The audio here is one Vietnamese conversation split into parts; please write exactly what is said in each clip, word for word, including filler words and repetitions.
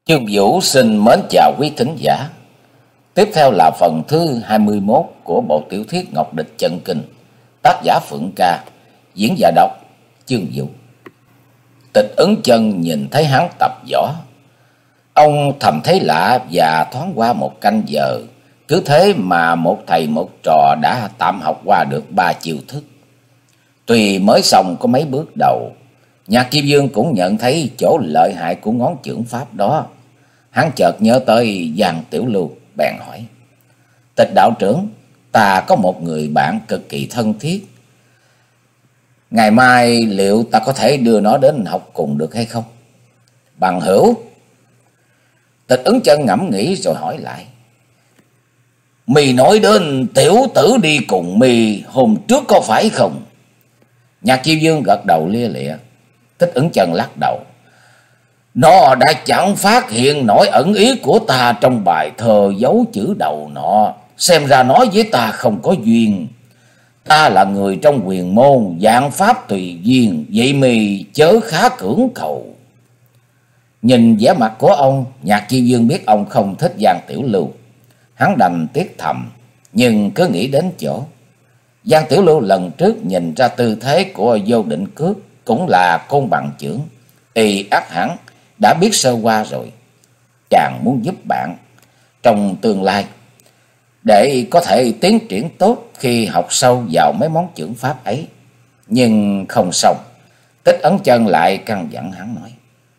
Chương Vũ xin mến chào quý thính giả. Tiếp theo là phần thứ hai mươi mốt của bộ tiểu thuyết Ngọc Địch Chân Kinh, tác giả Phượng Ca, diễn giả đọc Chương Vũ. Tịch Ứng Chân nhìn thấy hắn tập võ, ông thầm thấy lạ và thoáng qua một canh giờ, cứ thế mà một thầy một trò đã tạm học qua được ba chiêu thức. Tuy mới xong có mấy bước đầu, Nhạc Kim Dương cũng nhận thấy chỗ lợi hại của ngón chưởng pháp đó. Hắn chợt nhớ tới Giang Tiểu Lưu, bèn hỏi: Tịch đạo trưởng, ta có một người bạn cực kỳ thân thiết, ngày mai liệu ta có thể đưa nó đến học cùng được hay không? Bằng hữu? Tịch Ứng Chân ngẫm nghĩ rồi hỏi lại: Mì nói đến tiểu tử đi cùng mì hôm trước có phải không? Nhạc Kim Dương gật đầu lia lịa. Tịch Ứng Chân lắc đầu: Nó đã chẳng phát hiện nổi ẩn ý của ta trong bài thơ dấu chữ đầu nọ. Xem ra nói với ta không có duyên. Ta là người trong huyền môn, vạn pháp tùy duyên, vậy mì chớ khá cưỡng cầu. Nhìn vẻ mặt của ông, Nhạc Chi Dương biết ông không thích Giang Tiểu Lưu. Hắn đành tiếc thầm, nhưng cứ nghĩ đến chỗ Giang Tiểu Lưu lần trước nhìn ra tư thế của Vô Định Cước cũng là côn bằng chưởng, y ắt hẳn đã biết sơ qua rồi. Chàng muốn giúp bạn trong tương lai để có thể tiến triển tốt khi học sâu vào mấy món chưởng pháp ấy. Nhưng không xong, Tịch Ấn Chân lại căn dặn hắn nói: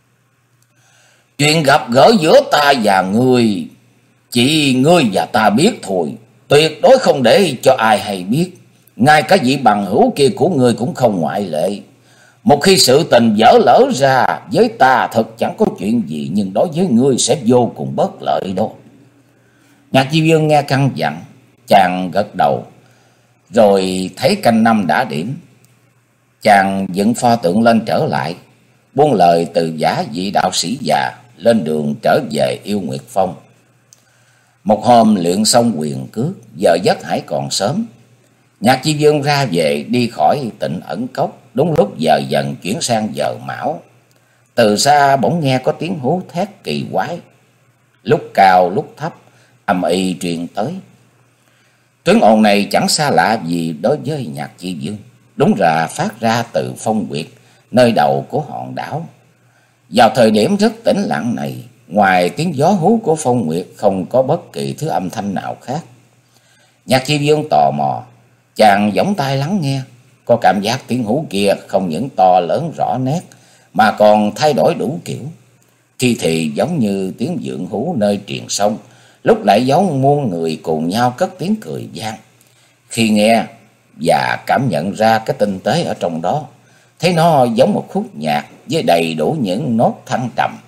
Chuyện gặp gỡ giữa ta và ngươi, chỉ ngươi và ta biết thôi, tuyệt đối không để cho ai hay biết. Ngay cả vị bằng hữu kia của ngươi cũng không ngoại lệ. Một khi sự tình vỡ lỡ ra, với ta thật chẳng có chuyện gì, nhưng đối với ngươi sẽ vô cùng bất lợi đó. Nhạc Chi Dương nghe căn dặn, chàng gật đầu, rồi thấy canh năm đã điểm. Chàng dựng pho tượng lên trở lại, buông lời từ giả vị đạo sĩ già, lên đường trở về Yêu Nguyệt Phong. Một hôm luyện xong quyền cước, giờ giấc hãy còn sớm. Nhạc Chi Dương ra về đi khỏi Tịnh Ẩn Cốc, đúng lúc giờ dần chuyển sang giờ mão. Từ xa bỗng nghe có tiếng hú thét kỳ quái, lúc cao lúc thấp, âm ì truyền tới. Tiếng ồn này chẳng xa lạ gì đối với Nhạc Chi Dương, đúng là phát ra từ Phong Nguyệt, nơi đầu của hòn đảo. Vào thời điểm rất tĩnh lặng này, ngoài tiếng gió hú của Phong Nguyệt không có bất kỳ thứ âm thanh nào khác. Nhạc Chi Dương tò mò, chàng gióng tai lắng nghe, có cảm giác tiếng hú kia không những to lớn rõ nét mà còn thay đổi đủ kiểu. Khi thì giống như tiếng vượn hú nơi triền sông, lúc lại giống muôn người cùng nhau cất tiếng cười vang. Khi nghe và cảm nhận ra cái tinh tế ở trong đó, thấy nó giống một khúc nhạc với đầy đủ những nốt thăng trầm,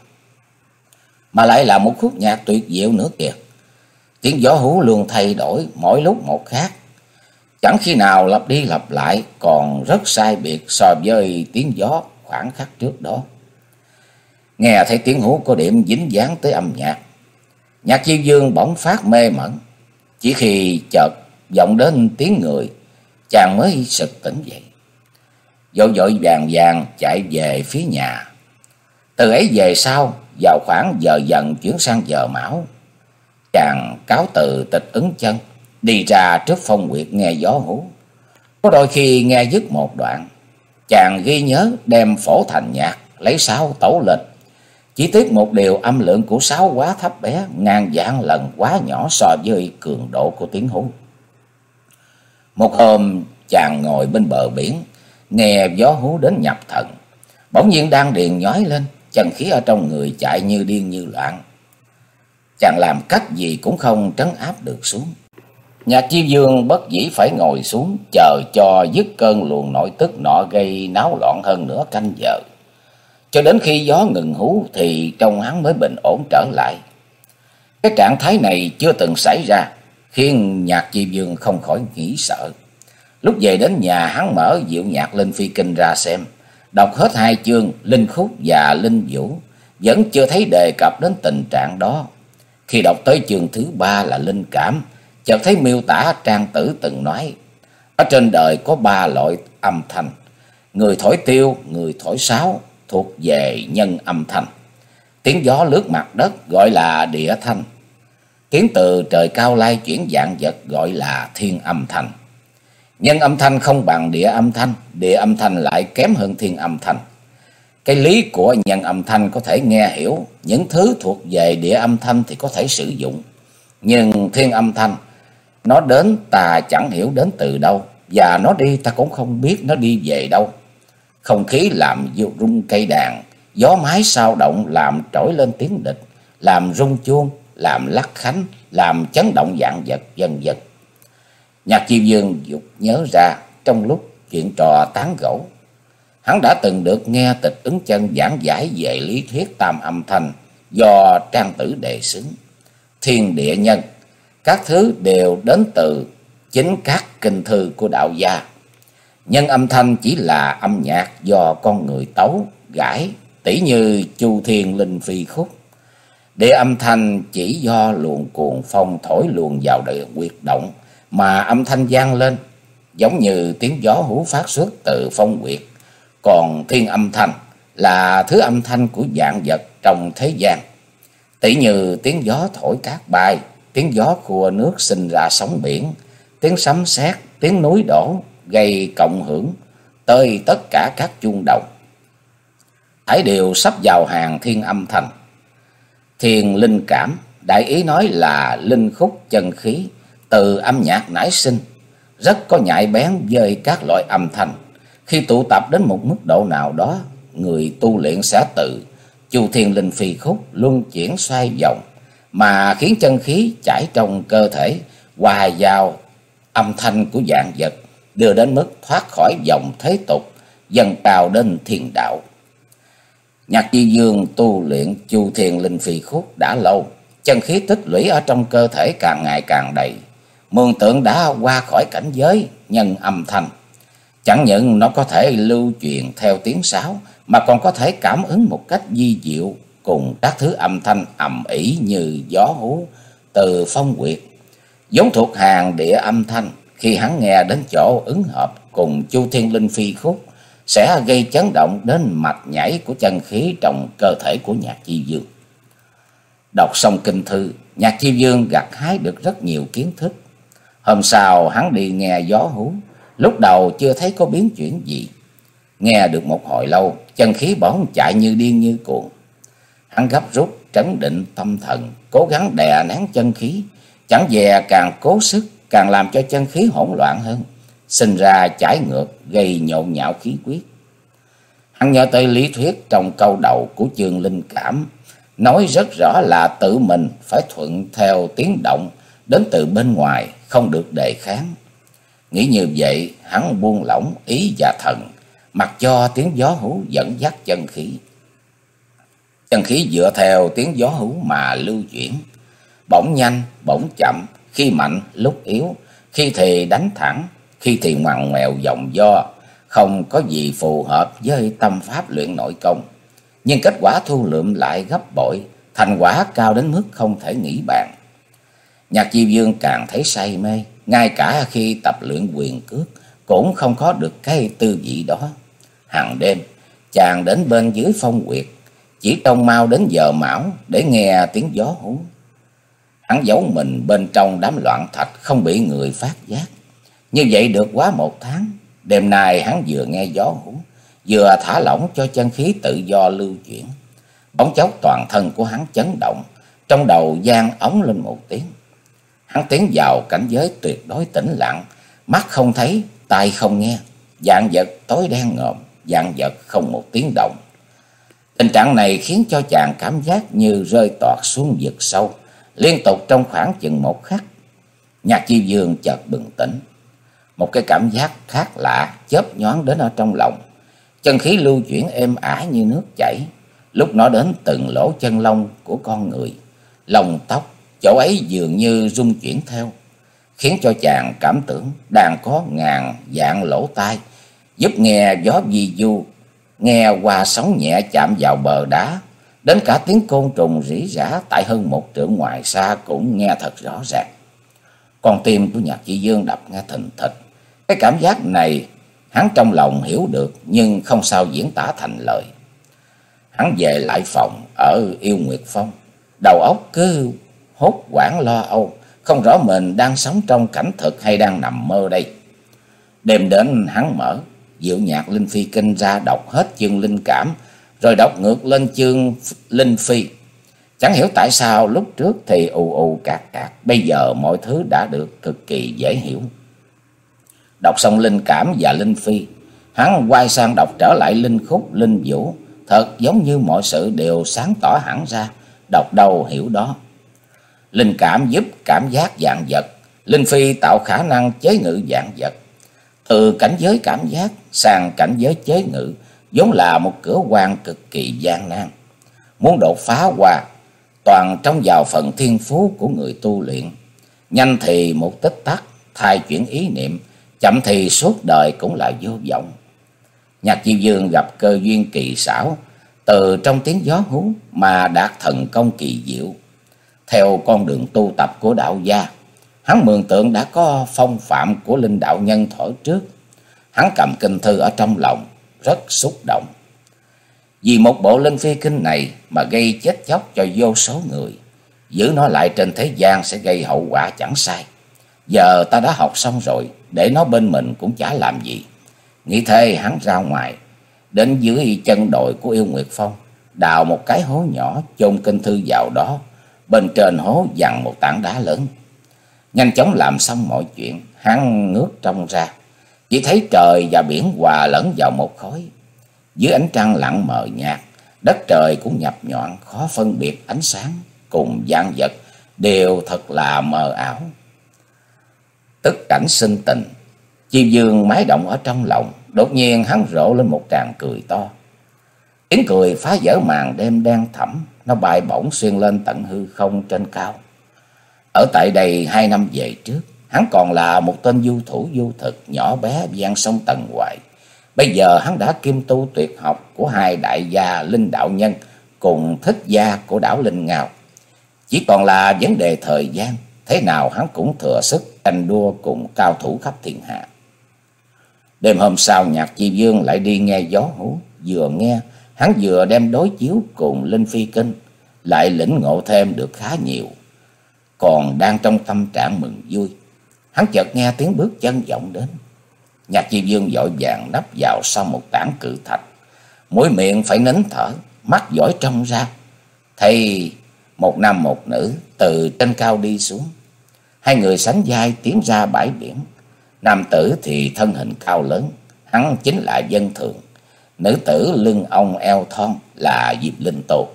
mà lại là một khúc nhạc tuyệt diệu nữa kìa. Tiếng gió hú luôn thay đổi mỗi lúc một khác, chẳng khi nào lặp đi lặp lại, còn rất sai biệt so với tiếng gió khoảng khắc trước đó. Nghe thấy tiếng hú có điểm dính dáng tới âm nhạc, Nhạc Chi Dương bỗng phát mê mẩn. Chỉ khi chợt vọng đến tiếng người, chàng mới sực tỉnh dậy, vội vội vàng vàng chạy về phía nhà. Từ ấy về sau, vào khoảng giờ dần chuyển sang giờ mão, chàng cáo từ Tịch Ứng Chân, đi ra trước Phong Nguyệt nghe gió hú. Có đôi khi nghe dứt một đoạn, chàng ghi nhớ đem phổ thành nhạc, lấy sáo tấu lên. Chỉ tiếc một điều, âm lượng của sáo quá thấp bé, ngàn vạn lần quá nhỏ so với cường độ của tiếng hú. Một hôm chàng ngồi bên bờ biển, nghe gió hú đến nhập thần, bỗng nhiên đan điền nhói lên, chân khí ở trong người chạy như điên như loạn. Chàng làm cách gì cũng không trấn áp được xuống. Nhạc Chi Dương bất dĩ phải ngồi xuống chờ cho dứt cơn luồng nội tức nọ gây náo loạn hơn nửa canh giờ. Cho đến khi gió ngừng hú thì trong hắn mới bình ổn trở lại. Cái trạng thái này chưa từng xảy ra, khiến Nhạc Chi Dương không khỏi nghĩ sợ. Lúc về đến nhà, hắn mở Diệu Nhạc Linh Phi Kinh ra xem, đọc hết hai chương Linh Khúc và Linh Vũ, vẫn chưa thấy đề cập đến tình trạng đó. Khi đọc tới chương thứ ba là Linh Cảm, chợt thấy miêu tả Trang Tử từng nói: ở trên đời có ba loại âm thanh, người thổi tiêu, người thổi sáo, thuộc về nhân âm thanh. Tiếng gió lướt mặt đất gọi là địa thanh. Tiếng từ trời cao lai chuyển vạn vật gọi là thiên âm thanh. Nhưng âm thanh không bằng địa âm thanh, địa âm thanh lại kém hơn thiên âm thanh. Cái lý của nhân âm thanh có thể nghe hiểu, những thứ thuộc về địa âm thanh thì có thể sử dụng. Nhưng thiên âm thanh, nó đến ta chẳng hiểu đến từ đâu, và nó đi ta cũng không biết nó đi về đâu. Không khí làm rung cây đàn, gió mái sao động làm trỗi lên tiếng địch, làm rung chuông, làm lắc khánh, làm chấn động vạn vật, vân vân. Nhạc Chi Dương dục nhớ ra trong lúc chuyện trò tán gẫu, hắn đã từng được nghe Tịch Ứng Chân giảng giải về lý thuyết tam âm thanh do Trang Tử đề xướng. Thiên địa nhân, các thứ đều đến từ chính các kinh thư của đạo gia. Nhân âm thanh chỉ là âm nhạc do con người tấu, gãi, tỉ như Chu Thiên Linh Phi khúc. Địa âm thanh chỉ do luồng cuồng phong thổi luồn vào đời huyệt động mà âm thanh vang lên, giống như tiếng gió hú phát xuất từ phong huyệt. Còn thiên âm thanh là thứ âm thanh của vạn vật trong thế gian, tỉ như tiếng gió thổi cát bay, tiếng gió khua nước sinh ra sóng biển, tiếng sấm sét, tiếng núi đổ gây cộng hưởng tới tất cả các chuông đồng, thảy đều sắp vào hàng thiên âm thanh. Thiên linh cảm, đại ý nói là linh khúc chân khí từ âm nhạc nảy sinh, rất có nhạy bén với các loại âm thanh. Khi tụ tập đến một mức độ nào đó, người tu luyện sẽ tự Chu Thiên Linh Phi khúc luân chuyển xoay vòng, mà khiến chân khí chảy trong cơ thể hòa vào âm thanh của vạn vật, đưa đến mức thoát khỏi vòng thế tục, dần cao đến thiên đạo. Nhạc Chi Dương tu luyện Chu Thiên Linh Phi khúc đã lâu, chân khí tích lũy ở trong cơ thể càng ngày càng đầy, mường tượng đã qua khỏi cảnh giới nhân âm thanh. Chẳng những nó có thể lưu truyền theo tiếng sáo, mà còn có thể cảm ứng một cách vi diệu cùng các thứ âm thanh ầm ĩ như gió hú từ phong huyệt, vốn thuộc hàng địa âm thanh. Khi hắn nghe đến chỗ ứng hợp cùng Chu Thiên Linh Phi khúc, sẽ gây chấn động đến mạch nhảy của chân khí trong cơ thể của Nhạc Chi Dương. Đọc xong kinh thư, Nhạc Chi Dương gặt hái được rất nhiều kiến thức. Hôm sau hắn đi nghe gió hú, lúc đầu chưa thấy có biến chuyển gì. Nghe được một hồi lâu, chân khí bỗng chạy như điên như cuồng. Hắn gấp rút trấn định tâm thần, cố gắng đè nén chân khí, chẳng dè càng cố sức càng làm cho chân khí hỗn loạn hơn, sinh ra chảy ngược, gây nhộn nhạo khí huyết. Hắn nhớ tới lý thuyết trong câu đầu của chương linh cảm, nói rất rõ là tự mình phải thuận theo tiếng động đến từ bên ngoài, không được đề kháng. Nghĩ như vậy, hắn buông lỏng ý và thần, mặc cho tiếng gió hú dẫn dắt chân khí. Chân khí dựa theo tiếng gió hú mà lưu chuyển, bỗng nhanh, bỗng chậm, khi mạnh, lúc yếu, khi thì đánh thẳng, khi thì ngoằn ngoèo vòng do, không có gì phù hợp với tâm pháp luyện nội công. Nhưng kết quả thu lượm lại gấp bội, thành quả cao đến mức không thể nghĩ bàn. Nhạc Chi Dương càng thấy say mê, ngay cả khi tập luyện quyền cước cũng không có được cái tư vị đó. Hàng đêm chàng đến bên dưới phong huyệt, chỉ trông mau đến giờ mão để nghe tiếng gió hú. Hắn giấu mình bên trong đám loạn thạch, không bị người phát giác. Như vậy được quá một tháng. Đêm nay hắn vừa nghe gió hú, vừa thả lỏng cho chân khí tự do lưu chuyển. Bỗng chốc toàn thân của hắn chấn động, trong đầu vang ống lên một tiếng. Hắn tiến vào cảnh giới tuyệt đối tĩnh lặng, mắt không thấy, tai không nghe, vạn vật tối đen ngòm, vạn vật không một tiếng động. Tình trạng này khiến cho chàng cảm giác như rơi toạc xuống vực sâu, liên tục trong khoảng chừng một khắc. Nhạc Chi Dương chợt bừng tỉnh, một cái cảm giác khác lạ chớp nhoáng đến ở trong lòng. Chân khí lưu chuyển êm ả như nước chảy, lúc nó đến từng lỗ chân lông của con người, lông tóc chỗ ấy dường như rung chuyển theo, khiến cho chàng cảm tưởng đang có ngàn vạn lỗ tai, giúp nghe gió vi du, nghe qua sóng nhẹ chạm vào bờ đá, đến cả tiếng côn trùng rỉ rả tại hơn một trượng ngoài xa cũng nghe thật rõ ràng. Con tim của Nhạc Chi Dương đập nghe thình thịch. Cái cảm giác này hắn trong lòng hiểu được, nhưng không sao diễn tả thành lời. Hắn về lại phòng ở Yêu Nguyệt Phong, đầu óc cứ hốt hoảng lo âu, không rõ mình đang sống trong cảnh thực hay đang nằm mơ đây. Đêm đến hắn mở Diệu Nhạc Linh Phi Kinh ra, đọc hết chương Linh Cảm, rồi đọc ngược lên chương Linh Phi. Chẳng hiểu tại sao lúc trước thì ù ù cạc cạc, bây giờ mọi thứ đã được cực kỳ dễ hiểu. Đọc xong Linh Cảm và Linh Phi, hắn quay sang đọc trở lại Linh Khúc, Linh Vũ. Thật giống như mọi sự đều sáng tỏ hẳn ra, đọc đâu hiểu đó. Linh Cảm giúp cảm giác vạn vật, Linh Phi tạo khả năng chế ngự vạn vật. Từ cảnh giới cảm giác sang cảnh giới chế ngự vốn là một cửa quan cực kỳ gian nan. Muốn đột phá qua, toàn trong vào phần thiên phú của người tu luyện. Nhanh thì một tích tắc thay chuyển ý niệm, chậm thì suốt đời cũng là vô vọng. Nhạc Chi Dương gặp cơ duyên kỳ xảo, từ trong tiếng gió hú mà đạt thần công kỳ diệu. Theo con đường tu tập của đạo gia, hắn mường tượng đã có phong phạm của linh đạo nhân thuở trước. Hắn cầm kinh thư ở trong lòng, rất xúc động. Vì một bộ Linh Phi Kinh này mà gây chết chóc cho vô số người, giữ nó lại trên thế gian sẽ gây hậu quả chẳng sai. Giờ ta đã học xong rồi, để nó bên mình cũng chả làm gì. Nghĩ thế hắn ra ngoài, đến dưới chân đồi của Yêu Nguyệt Phong, đào một cái hố nhỏ, chôn kinh thư vào đó. Bên trên hố dằn một tảng đá lớn. Nhanh chóng làm xong mọi chuyện, hắn ngước trông ra, chỉ thấy trời và biển hòa lẫn vào một khối. Dưới ánh trăng lặng mờ nhạt, đất trời cũng nhập nhọn, khó phân biệt ánh sáng cùng vạn vật đều thật là mờ ảo. Tức cảnh sinh tình, Chi Dương mái động ở trong lòng. Đột nhiên hắn rộ lên một tràng cười to. Tiếng cười phá vỡ màn đêm đen thẳm, nó bay bổng xuyên lên tận hư không trên cao. Ở tại đây hai năm về trước, hắn còn là một tên du thủ du thực nhỏ bé gian sông Tần Hoài. Bây giờ hắn đã kiêm tu tuyệt học của hai đại gia linh đạo nhân cùng thích gia của đảo Linh Ngao. Chỉ còn là vấn đề thời gian, thế nào hắn cũng thừa sức tranh đua cùng cao thủ khắp thiên hạ. Đêm hôm sau, Nhạc Chi Dương lại đi nghe gió hú. Vừa nghe, hắn vừa đem đối chiếu cùng Linh Phi Kinh, lại lĩnh ngộ thêm được khá nhiều. Còn đang trong tâm trạng mừng vui, hắn chợt nghe tiếng bước chân vọng đến. Nhạc Chi Dương vội vàng nấp vào sau một tảng cự thạch, mũi miệng phải nín thở, mắt dõi trông ra, thấy một nam một nữ từ trên cao đi xuống. Hai người sánh vai tiến ra bãi biển. Nam tử thì thân hình cao lớn, hắn chính là Dân Thường. Nữ tử lưng ong eo thon là Diệp Linh Tô.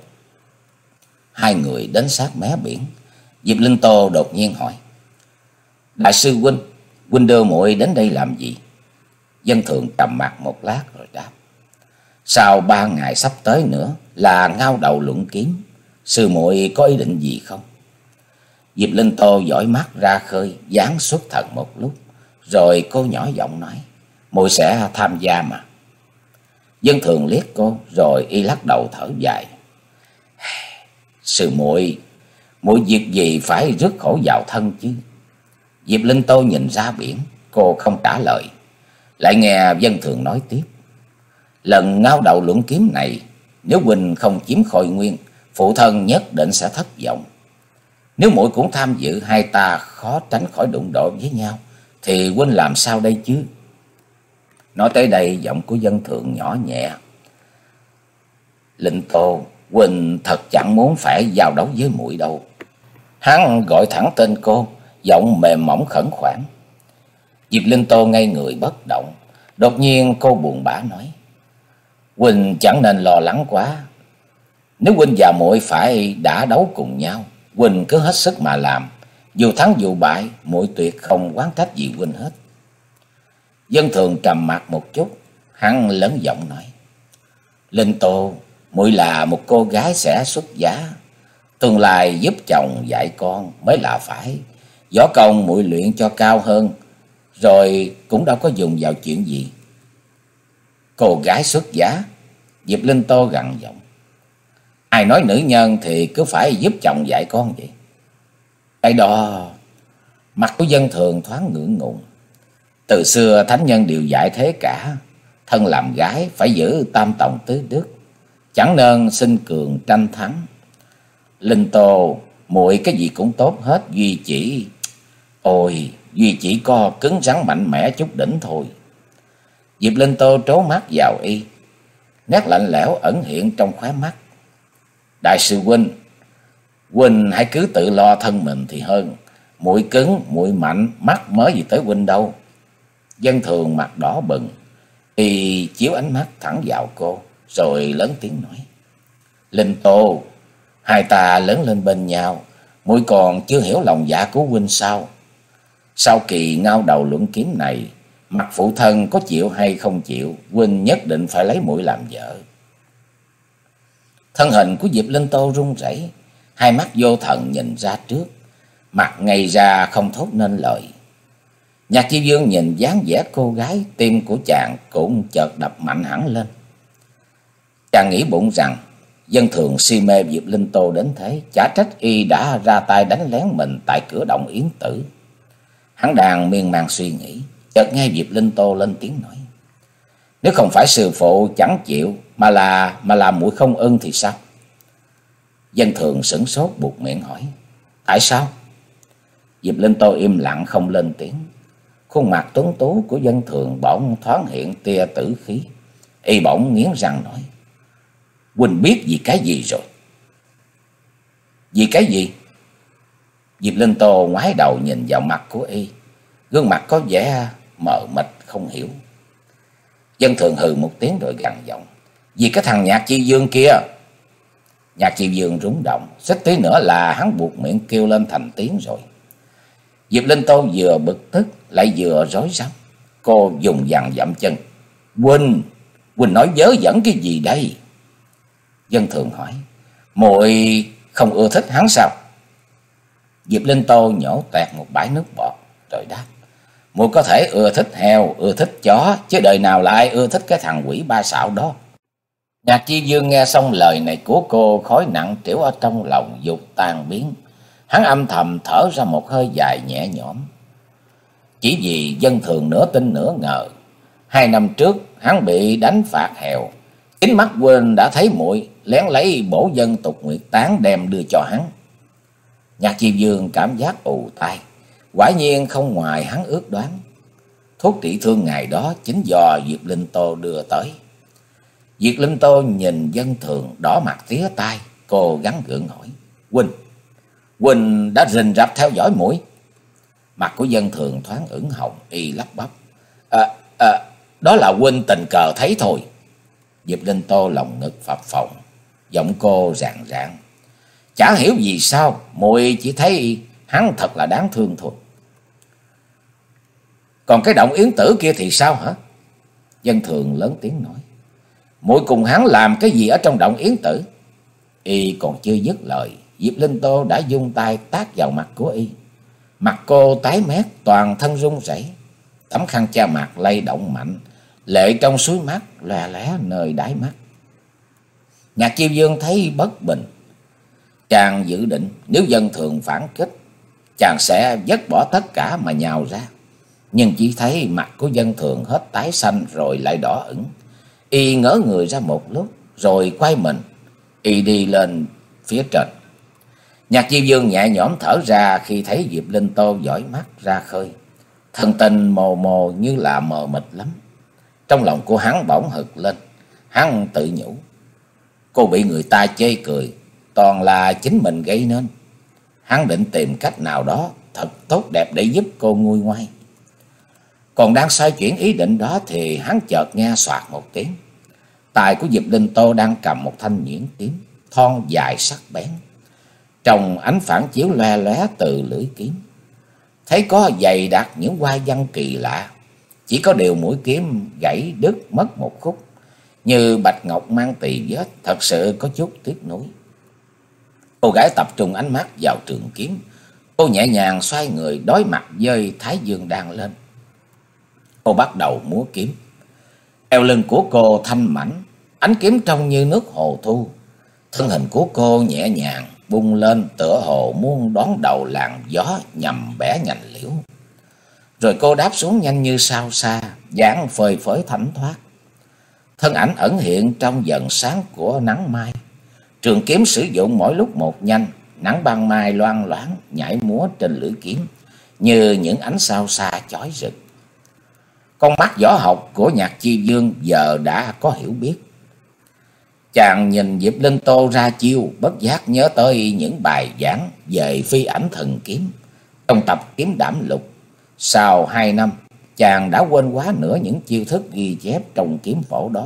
Hai người đến sát mé biển. Diệp Linh Tô đột nhiên hỏi: Đại sư huynh, huynh đưa muội đến đây làm gì? Dân Thường trầm mặc một lát rồi đáp: Sau ba ngày sắp tới nữa là ngao đầu luận kiếm, sư muội có ý định gì không? Diệp Linh Tô dõi mắt ra khơi, dáng xuất thần một lúc, rồi cô nhỏ giọng nói: Muội sẽ tham gia mà. Dân Thường liếc cô rồi y lắc đầu thở dài: Sư muội, muội việc gì phải rước khổ vào thân chứ? Diệp Linh Tô nhìn ra biển, cô không trả lời. Lại nghe Dân Thường nói tiếp: Lần ngao đầu luận kiếm này, nếu huynh không chiếm Khôi Nguyên, phụ thân nhất định sẽ thất vọng. Nếu muội cũng tham dự, hai ta khó tránh khỏi đụng độ với nhau, thì huynh làm sao đây chứ? Nói tới đây, giọng của Dân Thường nhỏ nhẹ: Linh Tô, huynh thật chẳng muốn phải giao đấu với muội đâu. Hắn gọi thẳng tên cô, giọng mềm mỏng khẩn khoản. Diệp Linh Tô ngây người bất động. Đột nhiên cô buồn bã nói: Huynh chẳng nên lo lắng quá. Nếu huynh và muội phải đã đấu cùng nhau, huynh cứ hết sức mà làm. Dù thắng dù bại, muội tuyệt không oán trách gì huynh hết. Dân Thường trầm mặc một chút, hắn lớn giọng nói: Linh Tô, muội là một cô gái sẽ xuất giá, tương lai giúp chồng dạy con mới là phải. Võ công muội luyện cho cao hơn, rồi cũng đâu có dùng vào chuyện gì. Cô gái xuất giá? Diệp Linh Tô gằn giọng: Ai nói nữ nhân thì cứ phải giúp chồng dạy con vậy? Cái đó... Mặt của Dân Thường thoáng ngượng ngùng. Từ xưa thánh nhân đều dạy thế cả. Thân làm gái phải giữ tam tòng tứ đức, chẳng nên sinh cường tranh thắng. Linh Tô, muội cái gì cũng tốt hết, duy chỉ... Ôi, duy chỉ có cứng rắn mạnh mẽ chút đỉnh thôi. Diệp Linh Tô trố mắt vào y, nét lạnh lẽo ẩn hiện trong khóe mắt. Đại sư huynh, huynh hãy cứ tự lo thân mình thì hơn. Muội cứng, muội mạnh, mắc mớ gì tới huynh đâu. Dân thường mặt đỏ bừng, y chiếu ánh mắt thẳng vào cô, rồi lớn tiếng nói: Linh Tô, hai ta lớn lên bên nhau, muội còn chưa hiểu lòng dạ của huynh sao? Sau kỳ ngao đầu luận kiếm này, mặt phụ thân có chịu hay không chịu, huynh nhất định phải lấy muội làm vợ. Thân hình của Diệp Linh Tô run rẩy, hai mắt vô thần nhìn ra trước, mặt ngây ra không thốt nên lời. Nhạc Chi Dương nhìn dáng vẻ cô gái, tim của chàng cũng chợt đập mạnh hẳn lên. Chàng nghĩ bụng rằng dân thường si mê Diệp Linh Tô đến thế, chả trách y đã ra tay đánh lén mình tại cửa động Yến Tử. Hắn đang miên man suy nghĩ, chợt nghe Diệp Linh Tô lên tiếng nói: Nếu không phải sư phụ chẳng chịu, mà là mà là muội không ưng thì sao? Dân thường sửng sốt buột miệng hỏi: Tại sao? Diệp Linh Tô im lặng không lên tiếng. Khuôn mặt tuấn tú của dân thường bỗng thoáng hiện tia tử khí. Y bỗng nghiến răng nói: Huynh biết vì cái gì rồi? Vì cái gì? Diệp Linh Tô ngoái đầu nhìn vào mặt của y, gương mặt có vẻ mờ mịt không hiểu. Dân thường hừ một tiếng rồi gằn giọng: Vì cái thằng Nhạc Chi Dương kia. Nhạc Chi Dương rúng động, xích tí nữa là hắn buộc miệng kêu lên thành tiếng rồi. Diệp Linh Tô vừa bực tức lại vừa rối rắm. Cô dùng dằn dậm chân: Huynh, Huynh nói vớ vẩn cái gì đây? Dân thường hỏi: Muội không ưa thích hắn sao? Diệp Linh Tô nhổ tẹt một bãi nước bọt rồi đáp: Muội có thể ưa thích heo, ưa thích chó, chứ đời nào là ai ưa thích cái thằng quỷ ba xạo đó. Nhạc Chi Dương nghe xong lời này của cô, khói nặng trĩu ở trong lòng dục tan biến. Hắn âm thầm thở ra một hơi dài nhẹ nhõm. Chỉ vì dân thường nửa tin nửa ngờ, hai năm trước hắn bị đánh phạt hèo, chính mắt quên đã thấy muội lén lấy bổ dân tục nguyệt tán đem đưa cho hắn. Nhạc Chi Dương cảm giác ù tai, quả nhiên không ngoài hắn ước đoán. Thuốc trị thương ngày đó chính do Diệp Linh Tô đưa tới. Diệp Linh Tô nhìn dân thường đỏ mặt tía tai, cô gắng gượng hỏi: Huynh, Huynh đã rình rập theo dõi muội? Mặt của dân thường thoáng ửng hồng, y lắp bắp: À, à, đó là huynh tình cờ thấy thôi. Diệp Linh Tô lòng ngực phập phồng, giọng cô rạng rạng: Chả hiểu vì sao muội chỉ thấy hắn thật là đáng thương thôi. Còn cái động Yến Tử kia thì sao hả? Dân thường lớn tiếng nói: Muội cùng hắn làm cái gì ở trong động Yến Tử? Y còn chưa dứt lời, Diệp Linh Tô đã dung tay tát vào mặt của y. Mặt cô tái mét, toàn thân run rẩy, tấm khăn che mặt lay động mạnh, lệ trong suối mắt lòe lé nơi đáy mắt. Nhạc Chiêu Dương thấy bất bình, chàng dự định nếu dân thường phản kích, chàng sẽ vứt bỏ tất cả mà nhào ra. Nhưng chỉ thấy mặt của dân thường hết tái xanh rồi lại đỏ ửng. Y ngỡ người ra một lúc rồi quay mình, y đi lên phía trên. Nhạc Chiêu Dương nhẹ nhõm thở ra khi thấy Diệp Linh Tô dõi mắt ra khơi. Thần tình mồ mồ như là mờ mịt lắm. Trong lòng của hắn bỗng hực lên. Hắn tự nhủ: Cô bị người ta chê cười, toàn là chính mình gây nên. Hắn định tìm cách nào đó thật tốt đẹp để giúp cô nguôi ngoai. Còn đang xoay chuyển ý định đó thì hắn chợt nghe xoạt một tiếng. Tài của Diệp Linh Tô đang cầm một thanh nhuyễn kiếm thon dài sắc bén. Trong ánh phản chiếu loe lóe từ lưỡi kiếm, thấy có dày đặc những hoa văn kỳ lạ. Chỉ có điều mũi kiếm gãy đứt mất một khúc, như bạch ngọc mang tỳ vết, thật sự có chút tiếc nuối. Cô gái tập trung ánh mắt vào trường kiếm. Cô nhẹ nhàng xoay người đối mặt với Thái Dương đang lên. Cô bắt đầu múa kiếm. Eo lưng của cô thanh mảnh, ánh kiếm trông như nước hồ thu. Thân hình của cô nhẹ nhàng bung lên tựa hồ muốn đón đầu làn gió nhằm bẻ nhành liễu. Rồi cô đáp xuống nhanh như sao xa, dáng phơi phới thảnh thoát. thân ảnh ẩn hiện trong dần sáng của nắng mai. Trường kiếm sử dụng mỗi lúc một nhanh, nắng ban mai loang loáng nhảy múa trên lưỡi kiếm như những ánh sao xa chói rực. Con mắt võ học của Nhạc Chi Dương giờ đã có hiểu biết. Chàng nhìn Diệp Linh Tô ra chiêu, bất giác nhớ tới những bài giảng về phi ảnh thần kiếm trong tập Kiếm Đảm Lục. Sau hai năm, chàng đã quên quá nửa những chiêu thức ghi chép trong kiếm phổ đó.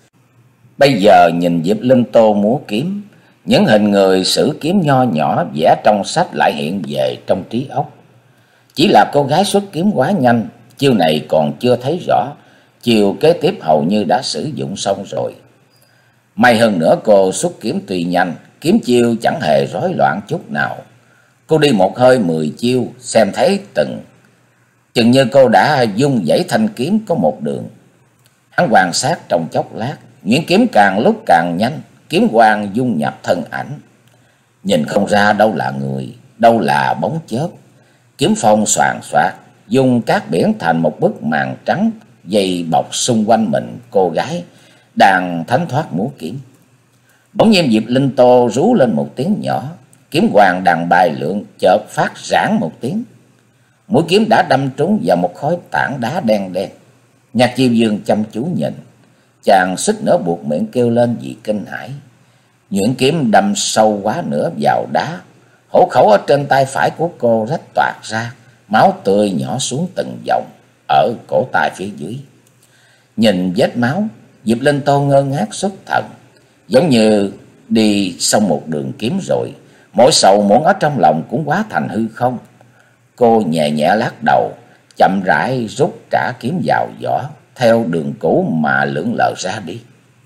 Bây giờ nhìn Diệp Linh Tô múa kiếm, những hình người sử kiếm nho nhỏ vẽ trong sách lại hiện về trong trí óc. Chỉ là cô gái xuất kiếm quá nhanh, chiêu này còn chưa thấy rõ, chiêu kế tiếp hầu như đã sử dụng xong rồi. May hơn nữa cô xuất kiếm tuy nhanh, kiếm chiêu chẳng hề rối loạn chút nào. Cô đi một hơi mười chiêu, xem thấy từng chừng như cô đã dung dãy thanh kiếm có một đường. Hắn quan sát trong chốc lát, nhuyễn kiếm càng lúc càng nhanh, kiếm quang dung nhập thân ảnh. Nhìn không ra đâu là người, đâu là bóng chớp. Kiếm phong xoàn xoạc, dùng cát biển thành một bức màn trắng dày bọc xung quanh mình cô gái đang thánh thoát múa kiếm. Bỗng nhiên Diệp Linh Tô rú lên một tiếng nhỏ, kiếm quang đang bay lượn chợt phát rãng một tiếng. Mũi kiếm đã đâm trúng vào một khối tảng đá đen đen. Nhạc Chiêu Dương chăm chú nhìn, chàng suýt nữa buộc miệng kêu lên vì kinh hãi. Nhuyễn kiếm đâm sâu quá nữa vào đá, hổ khẩu ở trên tay phải của cô rách toạc ra, máu tươi nhỏ xuống từng dòng ở cổ tay phía dưới. Nhìn vết máu, Diệp Linh Tô ngơ ngác xuất thần, giống như đi xong một đường kiếm rồi, mỗi sầu muộn ở trong lòng cũng quá thành hư không. Cô nhẹ nhẹ lắc đầu, chậm rãi rút trả kiếm vào vỏ, theo đường cũ mà lượn lờ ra đi.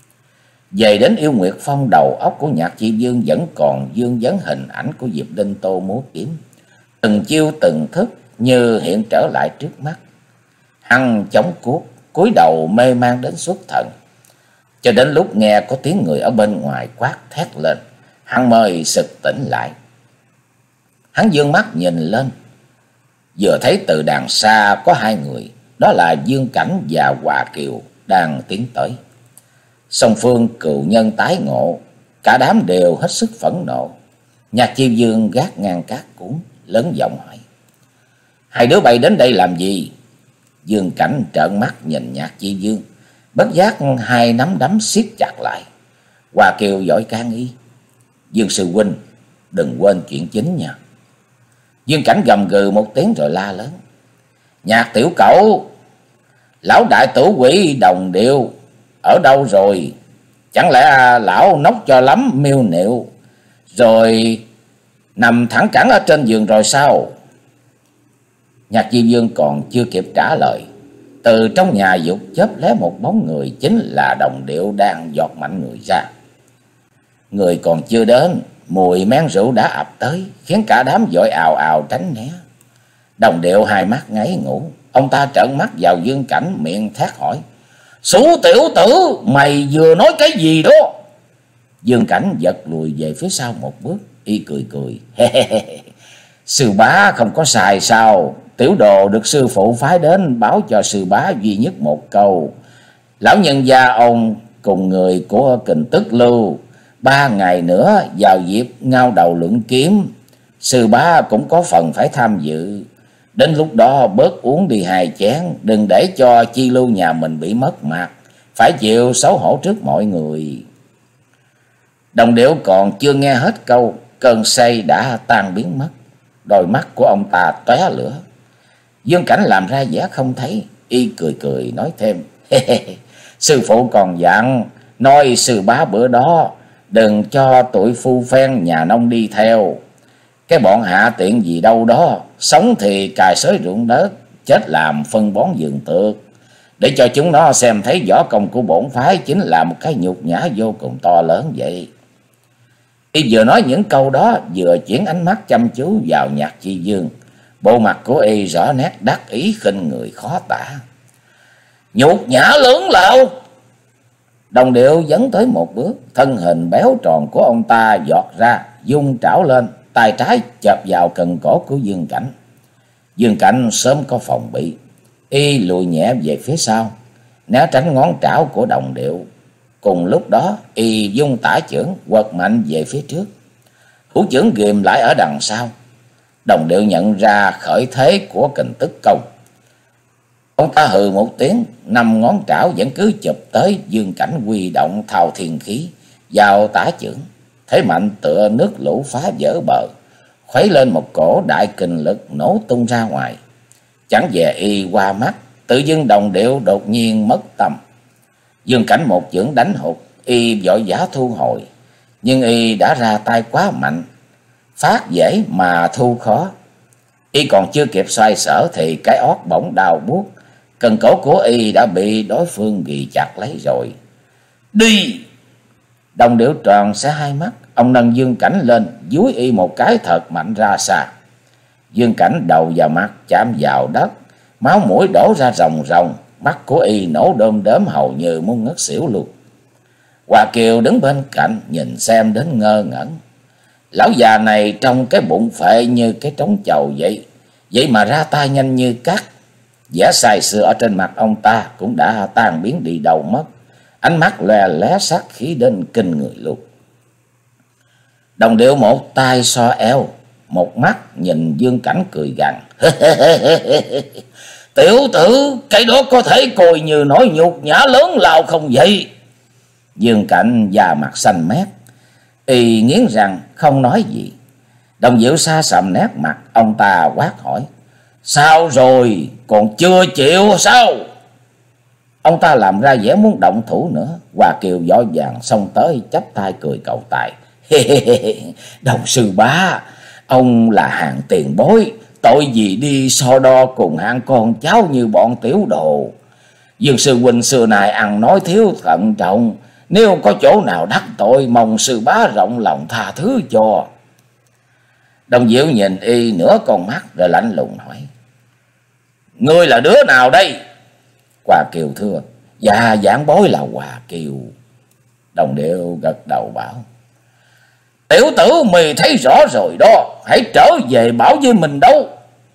Về đến Yêu Nguyệt Phong, đầu óc của Nhạc Chi Dương vẫn còn vương vấn hình ảnh của Diệp Linh Tô múa kiếm, từng chiêu từng thức như hiện trở lại trước mắt. Hắn chống cuốc, cúi đầu mê man đến xuất thần, cho đến lúc nghe có tiếng người ở bên ngoài quát thét lên, hắn mới sực tỉnh lại. Hắn dương mắt nhìn lên, vừa thấy từ đằng xa có hai người, đó là Dương Cảnh và Hòa Kiều đang tiến tới. Song phương cựu nhân tái ngộ, cả đám đều hết sức phẫn nộ. Nhạc Chi Dương gác ngang cát cuốn, lớn giọng hỏi: hai đứa bay đến đây làm gì? Dương Cảnh trợn mắt nhìn Nhạc Chi Dương, bất giác hai nắm đấm siết chặt lại. Hòa Kiều vội can y: Dương sư huynh, đừng quên chuyện chính nha. Dương Cảnh gầm gừ một tiếng rồi la lớn: Nhạc tiểu cẩu, lão đại tử quỷ Đồng Điệu ở đâu rồi? Chẳng lẽ lão nốc cho lắm miêu nịu rồi nằm thẳng cẳng ở trên giường rồi sao? Nhạc Chi Dương còn chưa kịp trả lời, từ trong nhà dục chớp lé một bóng người, chính là Đồng Điệu đang giọt mạnh người ra. Người còn chưa đến, mùi men rượu đã ập tới, khiến cả đám vội ào ào tránh né. Đồng Điệu hai mắt ngáy ngủ, ông ta trợn mắt vào Dương Cảnh, miệng thét hỏi: Sủ tiểu tử, mày vừa nói cái gì đó? Dương Cảnh giật lùi về phía sau một bước, y cười cười: Sư bá không có xài sao? Tiểu đồ được sư phụ phái đến báo cho sư bá duy nhất một câu: lão nhân gia ông cùng người của Kình Tức Lưu ba ngày nữa vào dịp ngao đầu luận kiếm, sư bá cũng có phần phải tham dự. Đến lúc đó bớt uống đi hai chén, đừng để cho Chi Lưu nhà mình bị mất mặt, phải chịu xấu hổ trước mọi người. Đồng Điệu còn chưa nghe hết câu, cơn say đã tan biến mất, đôi mắt của ông ta tóe lửa. Dương Cảnh làm ra vẻ không thấy, y cười cười nói thêm: sư phụ còn dặn, nói sư bá bữa đó đừng cho tụi phu phen nhà nông đi theo. Cái bọn hạ tiện gì đâu đó, sống thì cài xới ruộng đất, chết làm phân bón vườn tược, để cho chúng nó xem thấy võ công của bổn phái chính là một cái nhục nhã vô cùng to lớn vậy. Y vừa nói những câu đó, vừa chuyển ánh mắt chăm chú vào Nhạc Chi Dương. Bộ mặt của y rõ nét đắc ý khinh người khó tả. Nhục nhã lớn lão! Đồng Điệu dẫn tới một bước, thân hình béo tròn của ông ta giọt ra, dung trảo lên, tay trái chộp vào cần cổ của Dương Cảnh. Dương Cảnh sớm có phòng bị, y lùi nhẹ về phía sau, né tránh ngón trảo của Đồng Điệu, Cùng lúc đó y dung tả chưởng quật mạnh về phía trước, thủ chưởng ghìm lại ở đằng sau. Đồng Điệu nhận ra khởi thế của Kình Tức Công. Ông ta hừ một tiếng, năm ngón trảo vẫn cứ chụp tới. Dương Cảnh huy động thao thiên khí vào tả chưởng, thế mạnh tựa nước lũ phá vỡ bờ, khuấy lên một cổ đại kình lực nổ tung ra ngoài. Chẳng về y qua mắt, tự dưng Đồng Điệu đột nhiên mất tâm. Dương Cảnh một chưởng đánh hụt, y vội vã thu hồi, nhưng y đã ra tay quá mạnh, phát dễ mà thu khó. Y còn chưa kịp xoay sở thì cái ót bỗng đau buốt, cần cổ của y đã bị đối phương ghi chặt lấy rồi. Đi! Đồng Điệu tròn sẽ hai mắt, ông nâng Dương Cảnh lên, dúi y một cái thật mạnh ra xa. Dương Cảnh đầu và mặt chạm vào đất, máu mũi đổ ra ròng ròng, mắt của y nổ đom đóm hầu như muốn ngất xỉu luôn. Hoa Kiều đứng bên cạnh nhìn xem đến ngơ ngẩn. Lão già này trong cái bụng phệ như cái trống chầu vậy, vậy mà ra tay nhanh như cắt. Vẻ say sưa ở trên mặt ông ta cũng đã tan biến đi đâu mất, ánh mắt lóe lóe sát khí đến kinh người luôn. Đồng Điệu một tay so eo, một mắt nhìn Dương Cảnh cười gằn. Tiểu tử, cái đó có thể coi như nỗi nhục nhã lớn lao không vậy? Dương Cảnh da mặt xanh mét, y nghiến răng không nói gì. Đồng Diệu xa sầm nét mặt, ông ta quát hỏi. Sao rồi, còn chưa chịu sao? Ông ta làm ra vẻ muốn động thủ nữa. Hoa Kiều vội vàng xông tới chắp tay cười cầu tài. Đồng sư bá, ông là hàng tiền bối, tội gì đi so đo cùng hạng con cháu như bọn tiểu đồ. Dương sư huynh xưa này ăn nói thiếu thận trọng, nếu có chỗ nào đắc tội mong sư bá rộng lòng tha thứ cho. Đồng Diệu nhìn y nửa con mắt rồi lạnh lùng hỏi. Ngươi là đứa nào đây? Hoa Kiều thưa. Dạ giảng bối là Hoa Kiều. Đồng Điệu gật đầu bảo. Tiểu tử mày thấy rõ rồi đó, hãy trở về bảo với mình đâu.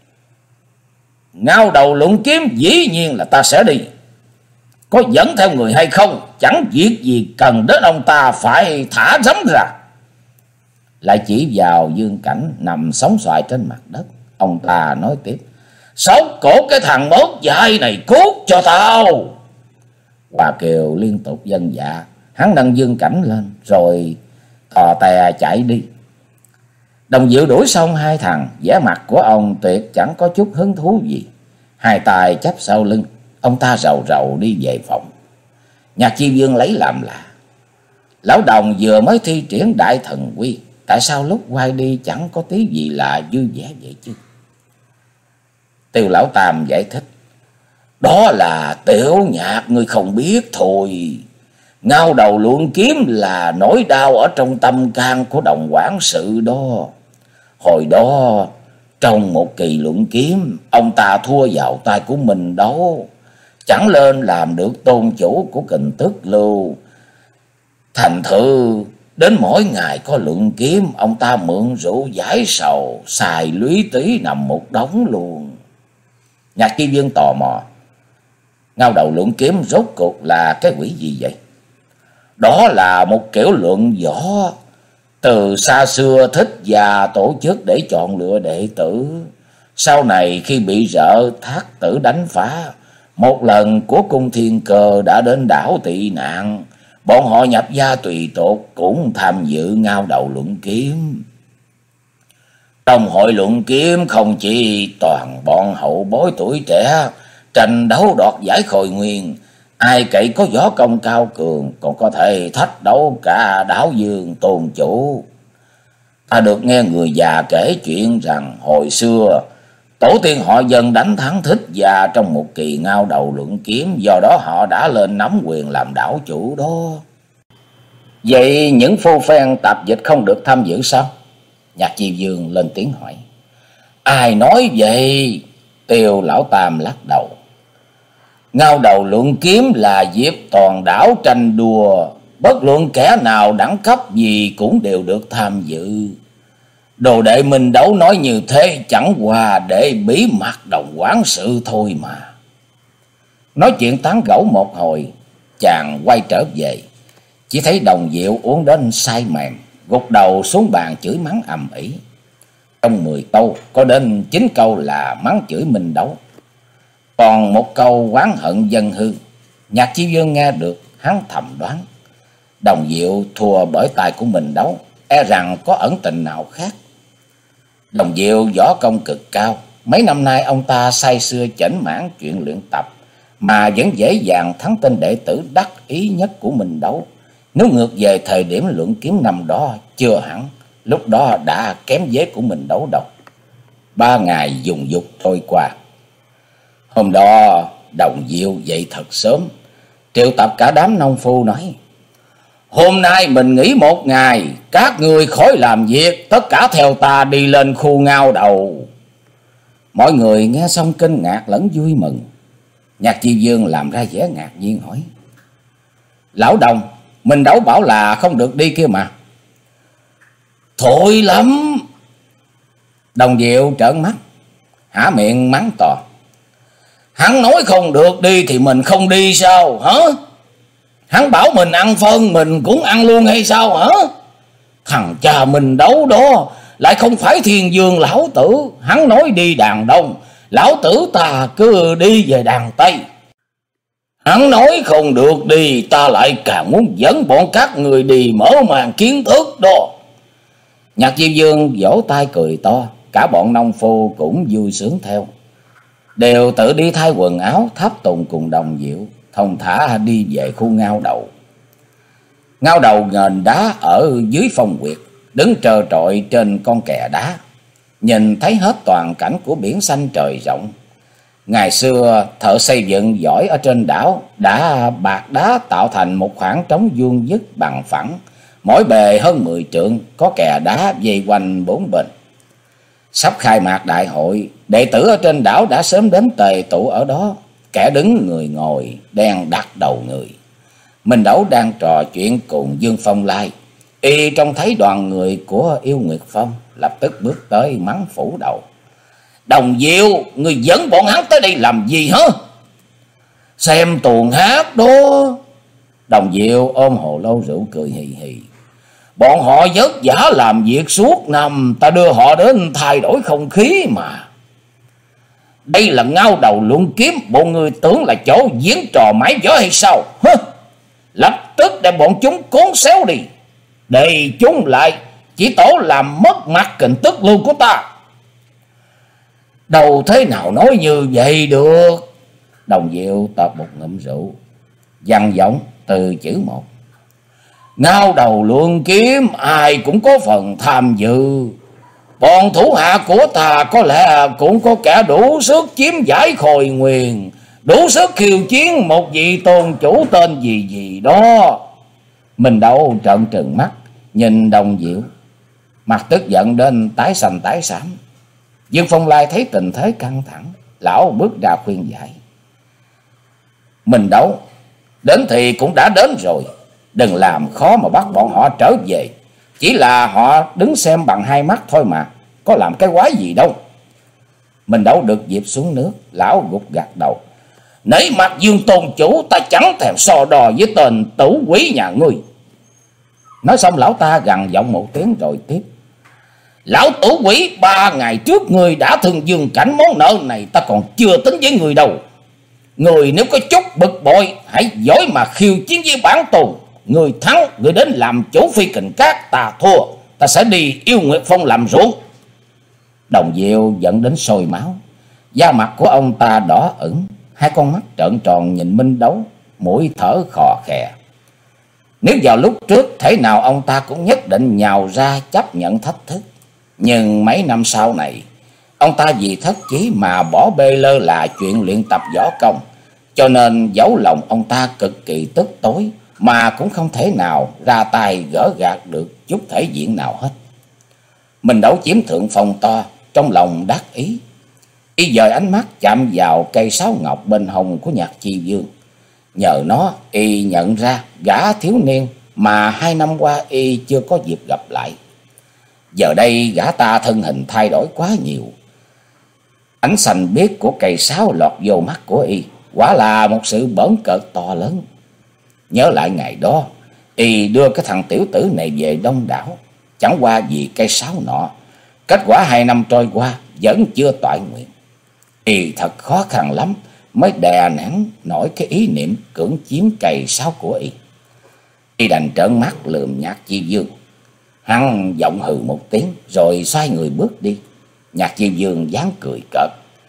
Ngao Đầu Luận Kiếm dĩ nhiên là ta sẽ đi, có dẫn theo người hay không chẳng việc gì cần đến ông ta phải thả rắm ra. Lại chỉ vào Dương Cảnh nằm sóng xoài trên mặt đất. Ông ta nói tiếp. Xốc cổ cái thằng mốt dại này cút cho tao. Hoa Kiều liên tục vâng dạ. Hắn nâng Dương Cảnh lên rồi thò tè chạy đi. Đồng Diệu đuổi xong hai thằng, vẻ mặt của ông tuyệt chẳng có chút hứng thú gì. Hai tay chắp sau lưng, ông ta rầu rầu đi về phòng. Nhạc Chi Vương lấy làm lạ. Lão Đồng vừa mới thi triển đại thần quy, tại sao lúc quay đi chẳng có tí gì là vui vẻ vậy chứ? Tiêu Lão Tam giải thích. Đó là Tiểu Nhạc ngươi không biết thôi. Ngao Đầu Luận Kiếm là nỗi đau ở trong tâm can của Đồng quản sự đó. Hồi đó trong một kỳ luận kiếm, ông ta thua vào tay của mình đâu, chẳng lên làm được tôn chủ của Kình Tức Lưu. Thành thử đến mỗi ngày có luận kiếm, ông ta mượn rượu giải sầu, xài lúy tí nằm một đống luôn. Nhạc Chi Vương tò mò. Ngao Đầu Luận Kiếm rốt cuộc là cái quỷ gì vậy? Đó là một kiểu luận võ từ xa xưa thích và tổ chức để chọn lựa đệ tử. Sau này khi bị rợ Thác Tử đánh phá, một lần của cung Thiên Cơ đã đến đảo tị nạn, bọn họ nhập gia tùy tột cũng tham dự Ngao Đầu Luận Kiếm. Trong hội luận kiếm không chỉ toàn bọn hậu bối tuổi trẻ tranh đấu đoạt giải khôi nguyên, ai cậy có võ công cao cường còn có thể thách đấu cả đảo Dương tôn chủ. Ta được nghe người già kể chuyện rằng hồi xưa tổ tiên họ Dân đánh thắng Thích Gia trong một kỳ Ngao Đầu Luận Kiếm, do đó họ đã lên nắm quyền làm đảo chủ đó. Vậy những phu phen tạp dịch không được tham dự sao? Nhạc Chi Vương lên tiếng hỏi. Ai nói vậy? Tiêu Lão Tam lắc đầu. Ngao Đầu Luận Kiếm là dịp toàn đảo tranh đua, bất luận kẻ nào đẳng cấp gì cũng đều được tham dự. Đồ đệ Minh Đấu nói như thế chẳng qua để bí mật Đồng quản sự thôi mà. Nói chuyện tán gẫu một hồi, chàng quay trở về, Chỉ thấy Đồng Diệu uống đến say mềm, gục đầu xuống bàn chửi mắng ầm ĩ. Trong mười câu có đến chín câu là mắng chửi Minh Đấu, còn một câu oán hận dân hư. Nhạc Chi Vương nghe được, hắn thầm đoán Đồng Diệu thua bởi tay của Minh Đấu, e rằng có ẩn tình nào khác. Đồng Diệu võ công cực cao, mấy năm nay ông ta say sưa chểnh mãn chuyện luyện tập, mà vẫn dễ dàng thắng tên đệ tử đắc ý nhất của Minh Đấu. Nếu ngược về thời điểm luận kiếm năm đó, chưa hẳn lúc đó đã kém vế của Minh Đấu đâu. Ba ngày dùng dục trôi qua. Hôm đó Đồng Diệu dậy thật sớm, triệu tập cả đám nông phu nói: hôm nay mình nghỉ một ngày, các người khỏi làm việc, tất cả theo ta đi lên khu Ngao Đầu. Mọi người nghe xong kinh ngạc lẫn vui mừng. Nhạc Chi Vương làm ra vẻ ngạc nhiên hỏi: lão Đồng, Minh Đấu bảo là không được đi kia mà. Thôi lắm. Đồng Diệu trợn mắt, há miệng mắng to: hắn nói không được đi thì mình không đi sao hả? Hắn bảo mình ăn phân, mình cũng ăn luôn hay sao hả? Thằng cha Minh Đấu đó lại không phải Thiên Vương lão tử. Hắn nói đi đàn Đông, lão tử ta cứ đi về đàn Tây. Hắn nói không được đi, ta lại càng muốn dẫn bọn các người đi mở màn kiến thức đó. Nhạc Chi Vương vỗ tay cười to, cả bọn nông phu cũng vui sướng theo, đều tự đi thay quần áo tháp tùng cùng Đồng Diệu, thông thả đi về khu Ngao Đầu. Ngao Đầu nền đá ở dưới phong quyệt, đứng trơ trọi trên con kè đá, nhìn thấy hết toàn cảnh của biển xanh trời rộng. Ngày xưa thợ xây dựng giỏi ở trên đảo đã bạc đá tạo thành một khoảng trống vuông vức bằng phẳng, mỗi bề hơn mười trượng, có kè đá vây quanh bốn bên. Sắp khai mạc đại hội, đệ tử ở trên đảo đã sớm đến tề tụ ở đó, kẻ đứng người ngồi, đen đặt đầu người. Minh Đấu đang trò chuyện cùng Dương Phong Lai, y trông thấy đoàn người của Yêu Nguyệt Phong, lập tức bước tới mắng phủ đầu: Đồng Diệu, người dẫn bọn hắn tới đây làm gì hả? Xem tuồng hát đó. Đồng Diệu ôm hồ lô rượu cười hì hì: bọn họ vất vả làm việc suốt năm, ta đưa họ đến thay đổi không khí mà. Đây là Ngao Đầu luận kiếm, bọn người tưởng là chỗ diễn trò mãi gió hay sao? Hơ! Lập tức để bọn chúng cuốn xéo đi, để chúng lại chỉ tổ làm mất mặt kình tức luôn của ta. Đâu thế nào nói như vậy được? Đồng Diệu tọt một ngụm rượu, dằn giọng từ chữ một: Ngao Đầu luận kiếm ai cũng có phần tham dự. Bọn thủ hạ của ta có lẽ cũng có kẻ đủ sức chiếm giải Khôi Nguyên, đủ sức khiêu chiến một vị tôn chủ tên gì gì đó. Mình Đấu trợn trừng mắt nhìn Đồng Diệu, mặt tức giận đến tái xanh tái xám. Dương Phong Lai thấy tình thế căng thẳng, lão bước ra khuyên giải: Mình Đấu, đến thì cũng đã đến rồi, đừng làm khó mà bắt bọn họ trở về. Chỉ là họ đứng xem bằng hai mắt thôi mà, có làm cái quái gì đâu. Mình Đấu được dịp xuống nước, lão gục gặt đầu: Nể mặt Dương tôn chủ, ta chẳng thèm so đo với tên tử quỷ nhà ngươi. Nói xong lão ta gằn giọng một tiếng rồi tiếp: Lão tử quỷ, ba ngày trước người đã thương Dương Cảnh, món nợ này ta còn chưa tính với người đâu. Người nếu có chút bực bội, hãy giỏi mà khiêu chiến với bản tồn. Người thắng, người đến làm chủ Phi Kình Các, ta thua, ta sẽ đi Yêu Nguyệt Phong làm ruộng. Đồng Diệu giận đến sôi máu, da mặt của ông ta đỏ ửng, hai con mắt trợn tròn nhìn Minh Đấu, mũi thở khò khè. Nếu vào lúc trước thể nào ông ta cũng nhất định nhào ra chấp nhận thách thức, nhưng mấy năm sau này ông ta vì thất chí mà bỏ bê lơ là chuyện luyện tập võ công, cho nên dẫu lòng ông ta cực kỳ tức tối mà cũng không thể nào ra tay gỡ gạt được chút thể diện nào hết. Mình Đấu chiếm thượng phong to, trong lòng đắc ý, y dời ánh mắt chạm vào cây sáo ngọc bên hông của Nhạc Chi Vương. Nhờ nó y nhận ra gã thiếu niên mà hai năm qua y chưa có dịp gặp lại. Giờ đây gã ta thân hình thay đổi quá nhiều, ánh xanh biếc của cây sáo lọt vô mắt của y, quả là một sự bỡn cợt to lớn. Nhớ lại ngày đó, Y đưa cái thằng tiểu tử này về Đông Đảo, chẳng qua vì cây sáo nọ. Kết quả hai năm trôi qua vẫn chưa toại nguyện. Y thật khó khăn lắm mới đè nén nổi cái ý niệm cưỡng chiếm cây sáo của Y. Y đành trợn mắt lườm Nhạc Chi Dương. Hắn giọng hừ một tiếng rồi xoay người bước đi. Nhạc Chi Dương dáng cười cợt.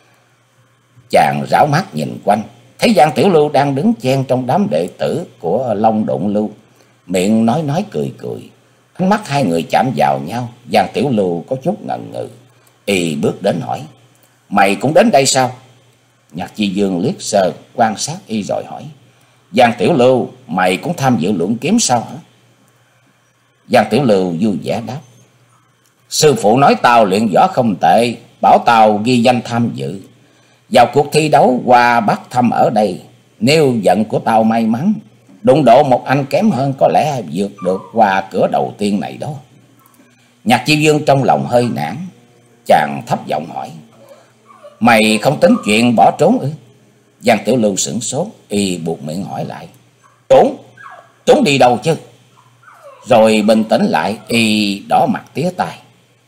Chàng rảo mắt nhìn quanh, thấy Giang Tiểu Lưu đang đứng chen trong đám đệ tử của Long Độn Lưu, miệng nói nói cười cười. Ánh mắt hai người chạm vào nhau, Giang Tiểu Lưu có chút ngần ngừ. Y bước đến hỏi: "Mày cũng đến đây sao?" Nhạc Chi Dương liếc sơ quan sát Y rồi hỏi: "Giang Tiểu Lưu, mày cũng tham dự luận kiếm sao hả?" Giang Tiểu Lưu vui vẻ đáp: "Sư phụ nói tao luyện võ không tệ, bảo tao ghi danh tham dự vào cuộc thi đấu qua Bắc Thâm ở đây. Nếu vận của tao may mắn, đụng độ một anh kém hơn, có lẽ vượt được qua cửa đầu tiên này đó." Nhạc Chi Dương trong lòng hơi nản, chàng thấp giọng hỏi: "Mày không tính chuyện bỏ trốn ư?" Giang Tiểu Lưu sửng sốt, Y buộc miệng hỏi lại: "Trốn? Trốn đi đâu chứ?" Rồi bình tĩnh lại, Y đỏ mặt tía tai: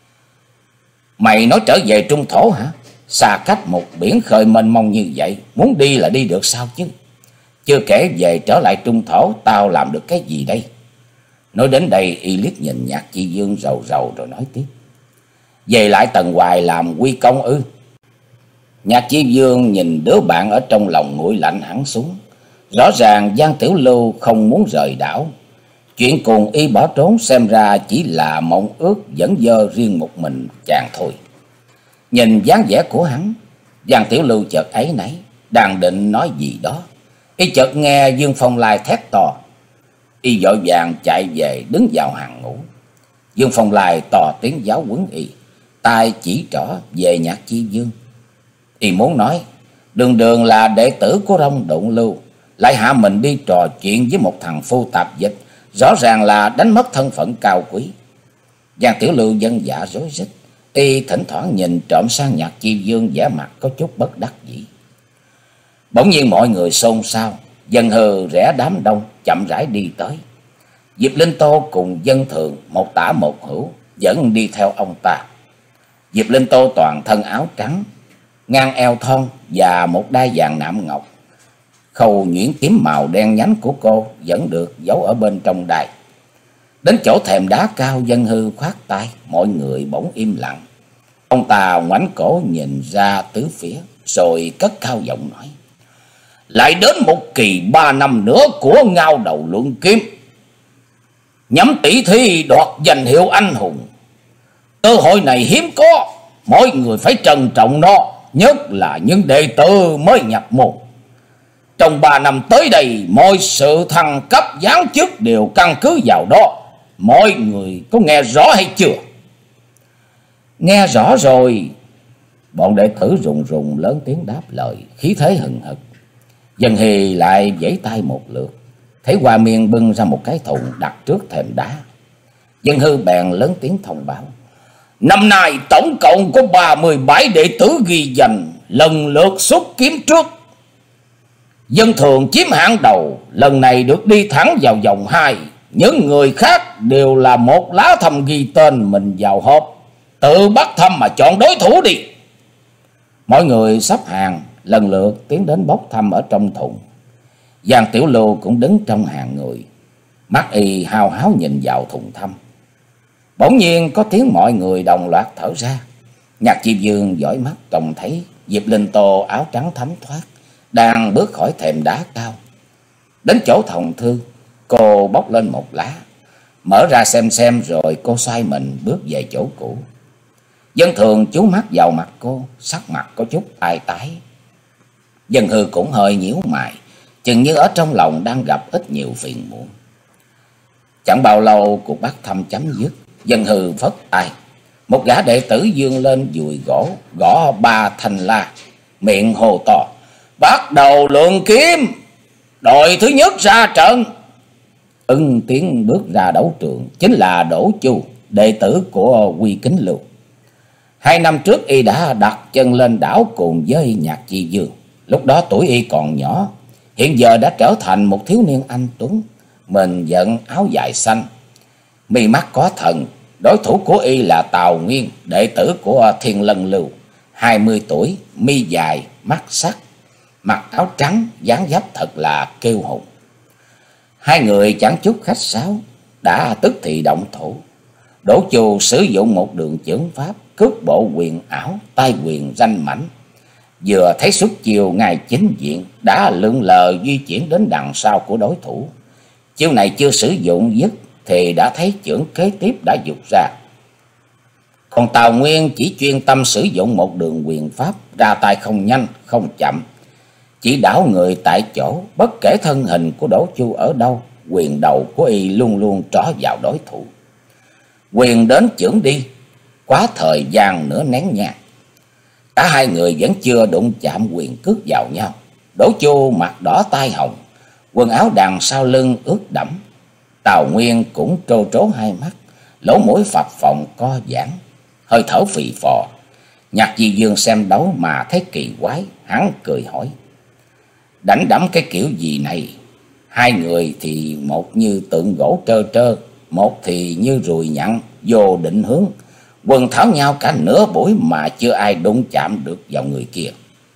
"Mày nói trở về Trung Thổ hả? Xa cách một biển khơi mênh mông như vậy, muốn đi là đi được sao chứ? Chưa kể về trở lại Trung Thổ, tao làm được cái gì đây?" Nói đến đây, Y liếc nhìn Nhạc Chi Dương rầu rầu rồi nói tiếp: "Về lại Tần Hoài làm quy công ư?" Nhạc Chi Dương nhìn đứa bạn ở trong lòng nguội lạnh hẳn xuống. Rõ ràng Giang Tiểu Lưu không muốn rời đảo. Chuyện cùng Y bỏ trốn xem ra chỉ là mộng ước dẫn dơ riêng một mình chàng thôi. Nhìn dáng vẻ của hắn, Giang Tiểu Lưu chợt áy náy, đang định nói gì đó, Y chợt nghe Dương Phong Lai thét to. Y vội vàng chạy về đứng vào hàng ngũ. Dương Phong Lai to tiếng giáo huấn Y, tay chỉ trỏ về Nhạc Chi Dương. Y muốn nói đường đường là đệ tử của Long Độn Lưu, lại hạ mình đi trò chuyện với một thằng phu tạp dịch, rõ ràng là đánh mất thân phận cao quý. Giang Tiểu Lưu dân dạ rối rít. Y thỉnh thoảng nhìn trộm sang Nhạc Chi Dương, vẻ mặt có chút bất đắc dĩ. Bỗng nhiên mọi người xôn xao, Dân Hừ rẽ đám đông chậm rãi đi tới. Diệp Linh Tô cùng Dân Thường một tả một hữu vẫn đi theo ông ta. Diệp Linh Tô toàn thân áo trắng, ngang eo thon và một đai vàng nạm ngọc. Khâu nhuyễn kiếm màu đen nhánh của cô vẫn được giấu ở bên trong đai. Đến chỗ thềm đá cao, Dân Hư khoát tay, mọi người bỗng im lặng. Ông ta ngoảnh cổ nhìn ra tứ phía, rồi cất cao giọng nói: "Lại đến một kỳ ba năm nữa của Ngao Đầu luận kiếm, nhắm tỷ thi đoạt danh hiệu anh hùng. Cơ hội này hiếm có, mỗi người phải trân trọng nó, nhất là những đệ tử mới nhập môn. Trong ba năm tới đây, mọi sự thăng cấp giáng chức đều căn cứ vào đó. Mọi người có nghe rõ hay chưa?" "Nghe rõ rồi." Bọn đệ tử rùng rùng lớn tiếng đáp lời, khí thế hừng hực. Dân Hì lại vẫy tay một lượt, thấy Hoa Miên bưng ra một cái thùng đặt trước thềm đá. Dân Hư bèn lớn tiếng thông báo: "Năm nay tổng cộng có ba mươi bảy đệ tử ghi danh, lần lượt xuất kiếm trước. Dân Thường chiếm hạng đầu, lần này được đi thẳng vào vòng hai. Những người khác đều là một lá thăm ghi tên mình vào hộp. Tự bắt thăm mà chọn đối thủ đi." Mọi người sắp hàng lần lượt tiến đến bốc thăm ở trong thùng. Giang Tiểu Lưu cũng đứng trong hàng người, mắt Y hào háo nhìn vào thùng thăm. Bỗng nhiên có tiếng mọi người đồng loạt thở ra. Nhạc Chi Dương dõi mắt trông thấy Diệp Linh Tô áo trắng thấm thoát đang bước khỏi thềm đá cao. Đến chỗ thòng thư, cô bóc lên một lá, mở ra xem xem rồi cô xoay mình bước về chỗ cũ. Dân Thường chú mắt vào mặt cô, sắc mặt có chút tai tái. Dân Hư cũng hơi nhíu mày, chừng như ở trong lòng đang gặp ít nhiều phiền muộn. Chẳng bao lâu cuộc bắt thăm chấm dứt, Dân Hư phất tay, một gã đệ tử dương lên dùi gỗ, gõ ba thanh la, miệng hô to: "Bắt đầu luận kiếm, đội thứ nhất ra trận." Ưng tiếng bước ra đấu trường chính là Đỗ Chu, đệ tử của Quy Kính Lưu. Hai năm trước Y đã đặt chân lên đảo cùng với Nhạc Chi Dương. Lúc đó tuổi Y còn nhỏ, hiện giờ đã trở thành một thiếu niên anh tuấn, mình giận áo dài xanh, mi mắt có thần. Đối thủ của y là Tào Nguyên, đệ tử của Thiên Lân Lưu, hai mươi tuổi, mi dài, mắt sắc, mặc áo trắng, dáng dấp thật là kiêu hùng. Hai người chẳng chút khách sáo, đã tức thì động thủ. Đỗ Chu sử dụng một đường chưởng pháp, cước bộ quyền ảo, tay quyền ranh mãnh. Vừa thấy xuất chiêu ngay chính diện, đã lượn lờ di chuyển đến đằng sau của đối thủ. Chiêu này chưa sử dụng dứt thì đã thấy chưởng kế tiếp đã dục ra. Còn Tào Nguyên chỉ chuyên tâm sử dụng một đường quyền pháp, ra tay không nhanh không chậm, chỉ đảo người tại chỗ. Bất kể thân hình của Đỗ Chu ở đâu, quyền đầu của y luôn luôn trỏ vào đối thủ. Quyền đến chưởng đi, quá thời gian nửa nén nhang. Cả hai người vẫn chưa đụng chạm quyền cước vào nhau. Đỗ Chu mặt đỏ tai hồng, quần áo đằng sau lưng ướt đẫm. Tào Nguyên cũng trô trố hai mắt, lỗ mũi phập phồng co giãn, hơi thở phì phò. Nhạc Di Dương xem đấu mà thấy kỳ quái, hắn cười hỏi: đánh đẫm cái kiểu gì này? Hai người thì một như tượng gỗ trơ trơ, một thì như ruồi nhặn vô định hướng, quần tháo nhau cả nửa buổi mà chưa ai đụng chạm được vào người kia.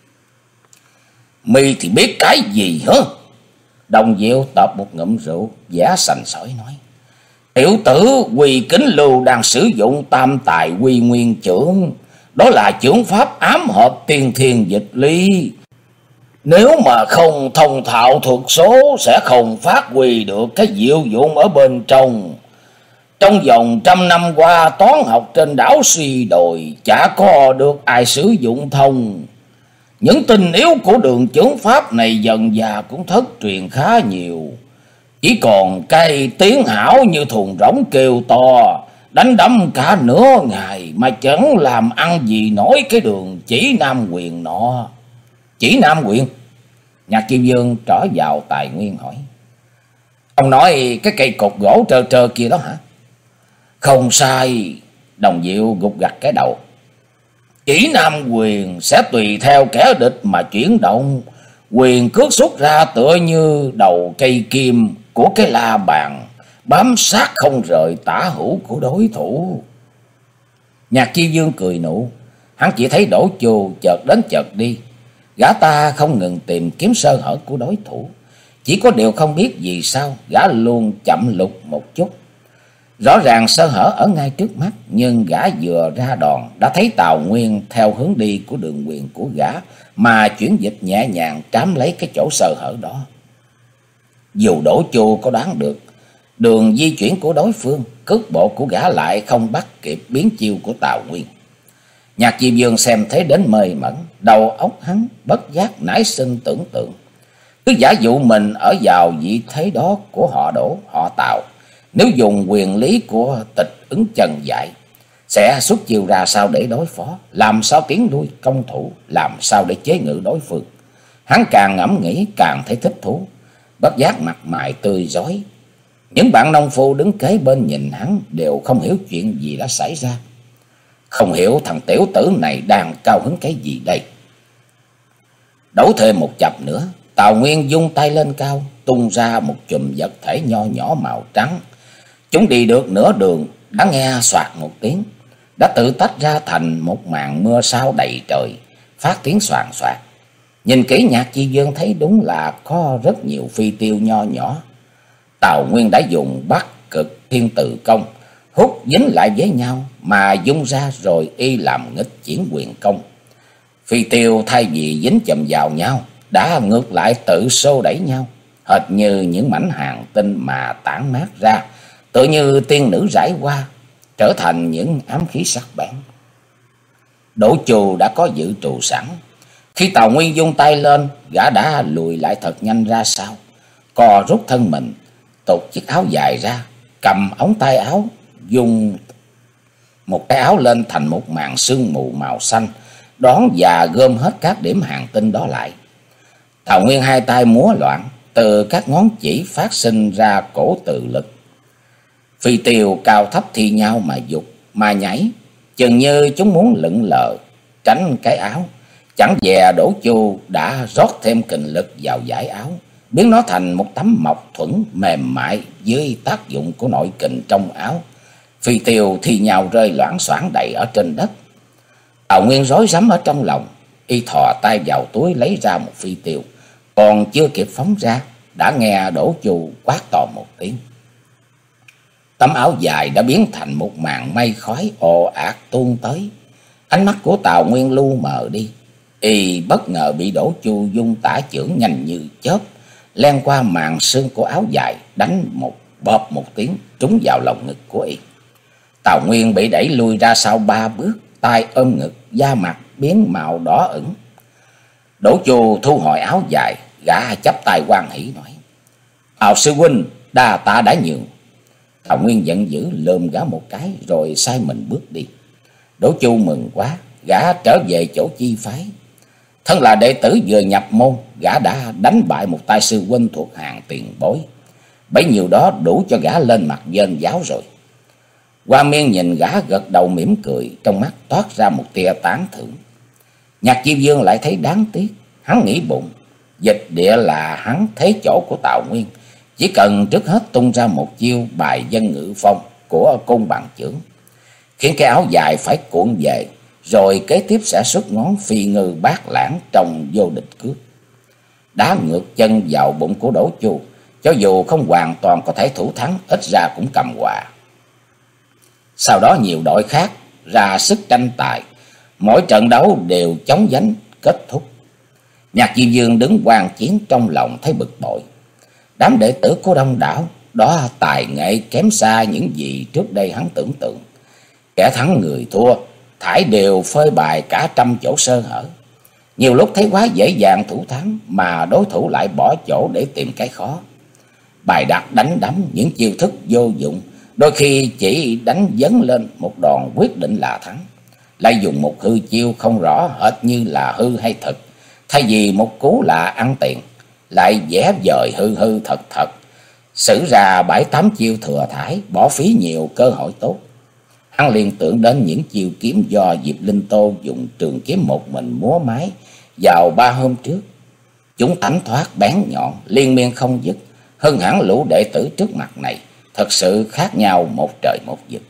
Mi thì biết cái gì hả? Đồng Diệu tọp một ngụm rượu, giả sành sỏi nói: tiểu tử Quy Kính Lưu đang sử dụng tam tài quy nguyên chưởng, đó là chưởng pháp ám hợp tiên thiên dịch ly. Nếu mà không thông thạo thuật số sẽ không phát huy được cái diệu dụng ở bên trong. Trong vòng trăm năm qua, toán học trên đảo suy đồi, chả có được ai sử dụng thông. Những tinh yếu của đường chưởng pháp này dần dà cũng thất truyền khá nhiều. Chỉ còn cái tiếng hảo như thùng rỗng kêu to, đánh đấm cả nửa ngày mà chẳng làm ăn gì nổi cái đường chỉ nam quyền nọ. Chỉ nam quyền? Nhạc Kim Dương trở vào Tài Nguyên hỏi: ông nói cái cây cột gỗ trơ trơ kia đó hả? Không sai. Đồng Diệu gục gặt cái đầu. Chỉ nam quyền sẽ tùy theo kẻ địch mà chuyển động, quyền cước xuất ra tựa như đầu cây kim của cái la bàn, bám sát không rời tả hữu của đối thủ. Nhạc Chi Dương cười nụ, hắn chỉ thấy Đỗ Chu chợt đến chợt đi, gã ta không ngừng tìm kiếm sơ hở của đối thủ. Chỉ có điều không biết vì sao gã luôn chậm lục một chút. Rõ ràng sơ hở ở ngay trước mắt, nhưng gã vừa ra đòn đã thấy Tào Nguyên theo hướng đi của đường quyền của gã mà chuyển dịch nhẹ nhàng trám lấy cái chỗ sơ hở đó. Dù Đỗ Chu có đoán được đường di chuyển của đối phương, cước bộ của gã lại không bắt kịp biến chiêu của Tào Nguyên. Nhạc Diêm Dương xem thế đến mê mẩn, đầu óc hắn bất giác nảy sinh tưởng tượng. Cứ giả dụ mình ở vào vị thế đó của họ Đỗ, họ Tào, nếu dùng quyền lý của Tịch Ứng Trần dạy, sẽ xuất chiêu ra sao để đối phó, làm sao tiến lui công thủ, làm sao để chế ngự đối phương. Hắn càng ngẫm nghĩ càng thấy thích thú, bất giác mặt mày tươi rói. Những bạn nông phu đứng kế bên nhìn hắn đều không hiểu chuyện gì đã xảy ra. Không hiểu thằng tiểu tử này đang cao hứng cái gì đây. Đấu thêm một chập nữa, Tào Nguyên vung tay lên cao, tung ra một chùm vật thể nho nhỏ màu trắng. Chúng đi được nửa đường đã nghe soạt một tiếng, đã tự tách ra thành một màn mưa sao đầy trời, phát tiếng xoàn xoạt. Nhìn kỹ Nhạc Chi Dương thấy đúng là có rất nhiều phi tiêu nho nhỏ. Tào Nguyên đã dùng Bắc Cực Thiên Tự Công hút dính lại với nhau mà dung ra, rồi y làm nghịch chuyển quyền công. Phi tiêu thay vì dính chầm vào nhau đã ngược lại tự xô đẩy nhau, hệt như những mảnh hàng tinh mà tản mát ra, tự như tiên nữ rải qua, trở thành những ám khí sắc bén. Đỗ Chu đã có dự trù sẵn. Khi Tào Nguyên vung tay lên, gã đã lùi lại thật nhanh ra sau, co rút thân mình, tụt chiếc áo dài ra, cầm ống tay áo, dùng một cái áo lên thành một màn sương mù màu xanh, đón và gom hết các điểm hàng tinh đó lại. Tào Nguyên hai tay múa loạn, từ các ngón chỉ phát sinh ra cổ tự lực. Phi tiêu cao thấp thi nhau mà dục, mà nhảy, chừng như chúng muốn lững lờ, tránh cái áo. Chẳng dè Đỗ Chu đã rót thêm kình lực vào dải áo, biến nó thành một tấm mộc thuẫn mềm mại dưới tác dụng của nội kình trong áo. Phi tiêu thì nhào rơi loảng xoảng đầy ở trên đất. Tào Nguyên rối rắm ở trong lòng, y thò tay vào túi lấy ra một phi tiêu, còn chưa kịp phóng ra đã nghe Đỗ Chu quát to một tiếng. Tấm áo dài đã biến thành một màn mây khói ồ ạt tuôn tới. Ánh mắt của Tào Nguyên lu mờ đi, y bất ngờ bị Đỗ Chu dung tả chưởng nhanh như chớp len qua màn sương của áo dài, đánh một bóp một tiếng trúng vào lồng ngực của y. Tào Nguyên bị đẩy lui ra sau ba bước, tay ôm ngực, da mặt biến màu đỏ ửng. Đỗ Chu thu hồi áo dài, gã chắp tay hoan hỉ nói: "Tào sư huynh, đa tạ đã nhường." Tào Nguyên giận dữ lườm gã một cái rồi sai mình bước đi. Đỗ Chu mừng quá, gã trở về chỗ chi phái. Thân là đệ tử vừa nhập môn, gã đã đánh bại một tay sư huynh thuộc hàng tiền bối. Bấy nhiêu đó đủ cho gã lên mặt dên giáo rồi. Hoa Miên nhìn gã gật đầu mỉm cười, trong mắt toát ra một tia tán thưởng. Nhạc Chi Vương lại thấy đáng tiếc, hắn nghĩ bụng, dịch địa là hắn thế chỗ của Tào Nguyên, chỉ cần trước hết tung ra một chiêu bài dân ngự phong của Côn Bằng Chưởng, khiến cái áo dài phải cuộn về, rồi kế tiếp sẽ xuất ngón phi ngư bát lãng trong vô địch cướp. Đá ngược chân vào bụng của Đỗ Chu, cho dù không hoàn toàn có thể thủ thắng, ít ra cũng cầm hòa. Sau đó nhiều đội khác ra sức tranh tài, mỗi trận đấu đều chóng vánh kết thúc. Nhạc Diêm Dương đứng quan chiến trong lòng thấy bực bội. Đám đệ tử của Đông Đảo đó tài nghệ kém xa những gì trước đây hắn tưởng tượng. Kẻ thắng người thua thải đều phơi bày cả trăm chỗ sơ hở. Nhiều lúc thấy quá dễ dàng thủ thắng mà đối thủ lại bỏ chỗ để tìm cái khó. Bài đặt đánh đấm những chiêu thức vô dụng, đôi khi chỉ đánh dấn lên một đòn quyết định là thắng. Lại dùng một hư chiêu không rõ hệt như là hư hay thật, thay vì một cú là ăn tiền, lại vẽ vời hư hư thật thật, sử ra bảy tám chiêu thừa thải, bỏ phí nhiều cơ hội tốt. Hắn liên tưởng đến những chiêu kiếm do Diệp Linh Tô dùng trường kiếm một mình múa máy vào ba hôm trước. Chúng thánh thoát bén nhọn, liên miên không dứt, hơn hẳn lũ đệ tử trước mặt này, thật sự khác nhau một trời một vực.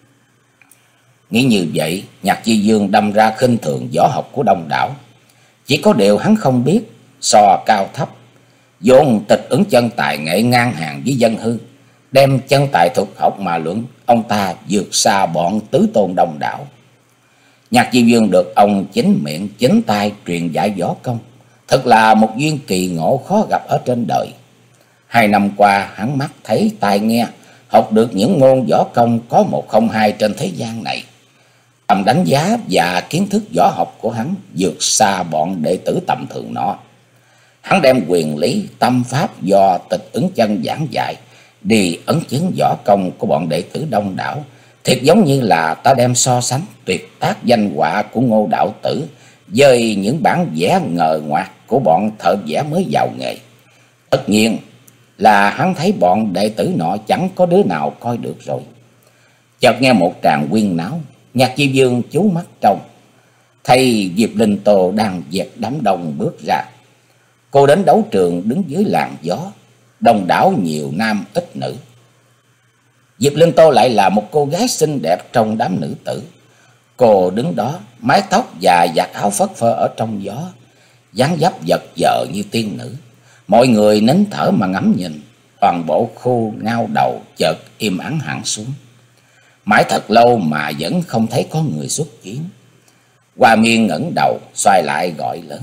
Nghĩ như vậy, Nhạc Chi Dương đâm ra khinh thường võ học của Đông Đảo. Chỉ có điều hắn không biết so cao thấp, dồn tịch ứng chân tài nghệ ngang hàng với dân hư, đem chân tài thuật học mà luận, ông ta vượt xa bọn tứ tôn Đông Đảo. Nhạc Chi Dương được ông chính miệng chính tay truyền dạy võ công, thật là một duyên kỳ ngộ khó gặp ở trên đời. Hai năm qua hắn mắt thấy tai nghe, học được những môn võ công có một không hai trên thế gian này. Tầm đánh giá và kiến thức võ học của hắn vượt xa bọn đệ tử tầm thường nó. Hắn đem quyền lý tâm pháp do Tịch Ứng Chân giảng dạy đi ấn chứng võ công của bọn đệ tử Đông Đảo, thiệt giống như là ta đem so sánh tuyệt tác danh họa của Ngô Đạo Tử với những bản vẽ ngờ ngoạc của bọn thợ vẽ mới vào nghề. Tất nhiên là hắn thấy bọn đệ tử nọ chẳng có đứa nào coi được rồi. Chợt nghe một tràng huyên náo, Nhạc Chi Dương chú mắt trông, thấy Diệp Linh Tô đang dẹp đám đông bước ra. Cô đến đấu trường đứng dưới làn gió, Đông Đảo nhiều nam ít nữ. Diệp Linh Tô lại là một cô gái xinh đẹp trong đám nữ tử. Cô đứng đó, mái tóc và vạt áo phất phơ ở trong gió, dáng dấp vật vờ như tiên nữ. Mọi người nín thở mà ngắm nhìn, toàn bộ khu ngao đầu chợt im ắng hẳn xuống. Mãi thật lâu mà vẫn không thấy có người xuất chiến. Hoa Miên ngẩng đầu xoay lại gọi lớn: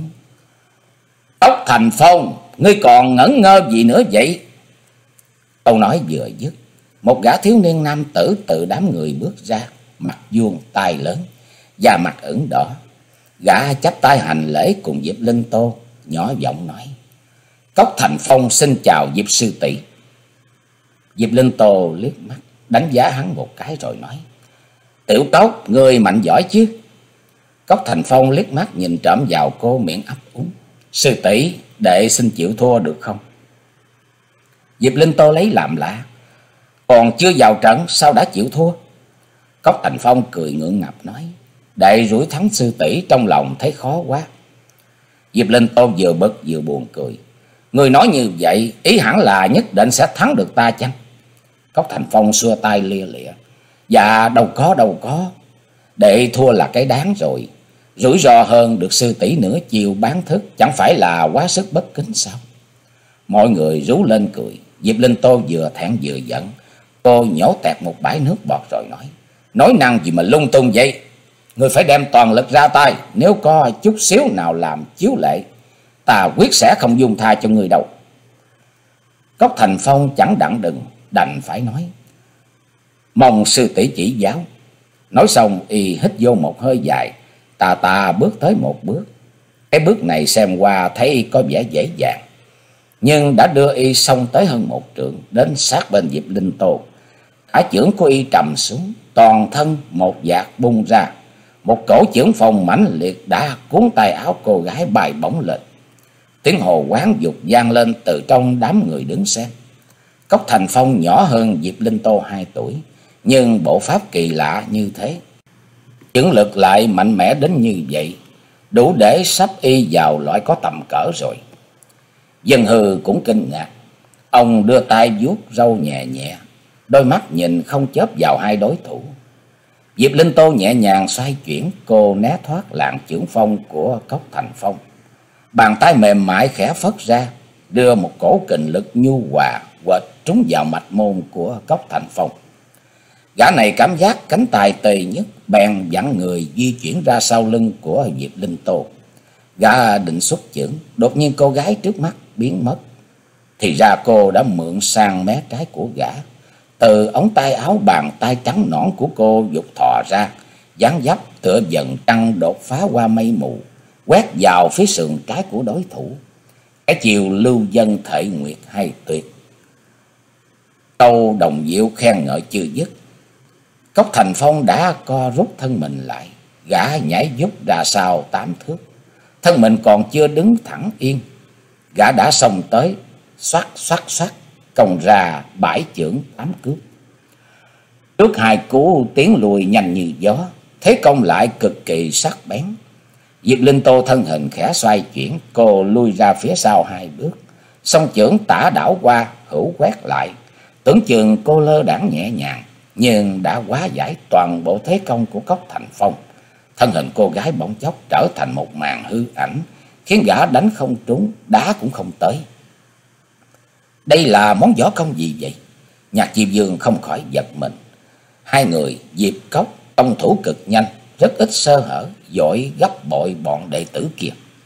"Tóc Thành Phong, ngươi còn ngẩn ngơ gì nữa vậy?" Câu nói vừa dứt, một gã thiếu niên nam tử từ đám người bước ra, mặt vuông tai lớn, da mặt ửng đỏ. Gã chắp tay hành lễ cùng Diệp Linh Tô, nhỏ giọng nói: "Cốc Thành Phong xin chào Diệp sư tỷ." Diệp Linh Tô liếc mắt đánh giá hắn một cái rồi nói: "Tiểu Cốc, ngươi mạnh giỏi chứ?" Cốc Thành Phong liếc mắt nhìn trộm vào cô, miệng ấp úng: "Sư tỷ, đệ xin chịu thua được không?" Diệp Linh Tô lấy làm lạ: "Còn chưa vào trận sao đã chịu thua?" Cốc Thành Phong cười ngượng ngập nói: "Đệ rủi thắng sư tỷ, trong lòng thấy khó quá." Diệp Linh Tô vừa bực vừa buồn cười. Người nói như vậy, ý hẳn là nhất định sẽ thắng được ta chăng? Cốc Thành Phong xua tay lia lịa. Dạ đâu có đâu có. Đệ thua là cái đáng rồi. Rủi ro hơn được sư tỷ nửa chiều bán thức, chẳng phải là quá sức bất kính sao? Mọi người rú lên cười. Diệp Linh Tô vừa thẹn vừa giận. Cô nhổ tẹt một bãi nước bọt rồi nói. Nói năng gì mà lung tung vậy? Người phải đem toàn lực ra tay. Nếu có chút xíu nào làm chiếu lệ, ta quyết sẽ không dung tha cho người đâu. Cốc Thành Phong chẳng đặng đừng, đành phải nói. Mong sư tỷ chỉ giáo. Nói xong y hít vô một hơi dài, tà tà bước tới một bước. Cái bước này xem qua thấy có vẻ dễ dàng, nhưng đã đưa y xông tới hơn một trượng, đến sát bên Diệp Linh Tô. Ả chưởng của y trầm xuống, toàn thân một dạt bung ra. Một cổ chưởng phong mãnh liệt đã cuốn tay áo cô gái bay bổng lên. Tiếng hồ quán dục vang lên từ trong đám người đứng xem. Cốc Thành Phong nhỏ hơn Diệp Linh Tô hai tuổi, nhưng bộ pháp kỳ lạ như thế, chưởng lực lại mạnh mẽ đến như vậy, đủ để sắp y vào loại có tầm cỡ rồi. Dân Hư cũng kinh ngạc. Ông đưa tay vuốt râu nhẹ nhẹ, đôi mắt nhìn không chớp vào hai đối thủ. Diệp Linh Tô nhẹ nhàng xoay chuyển, cô né thoát làn chưởng phong của Cốc Thành Phong. Bàn tay mềm mại khẽ phất ra, đưa một cổ kình lực nhu hòa quệt trúng vào mạch môn của Cốc Thành Phong. Gã này cảm giác cánh tay tê nhất, bèn vặn người di chuyển ra sau lưng của Diệp Linh Tô. Gã định xuất chưởng, đột nhiên cô gái trước mắt biến mất. Thì ra cô đã mượn sang mé trái của gã. Từ ống tay áo, bàn tay trắng nõn của cô giục thò ra, dáng dấp tựa dần trăng đột phá qua mây mù, quét vào phía sườn trái của đối thủ. Cái chiều lưu dân thệ nguyệt hay tuyệt. Câu đồng diệu khen ngợi chưa dứt, Cốc Thành Phong đã co rút thân mình lại. Gã nhảy dút ra sau tám thước, thân mình còn chưa đứng thẳng yên, gã đã xông tới, xoát xoát xoát công ra bãi chưởng tám cước. Trước hai cú tiến lùi nhanh như gió, thế công lại cực kỳ sắc bén. Diệp Linh Tô thân hình khẽ xoay chuyển, cô lui ra phía sau hai bước, song chưởng tả đảo qua, hữu quét lại. Tưởng chừng cô lơ đãng nhẹ nhàng, nhưng đã quá giải toàn bộ thế công của Cốc Thành Phong. Thân hình cô gái bỗng chốc trở thành một màn hư ảnh, khiến gã đánh không trúng, đá cũng không tới. Đây là món võ công gì vậy? Nhạc Diệp Dương không khỏi giật mình. Hai người Diệp Cốc công thủ cực nhanh, rất ít sơ hở, vội gấp bội bọn đệ tử kia.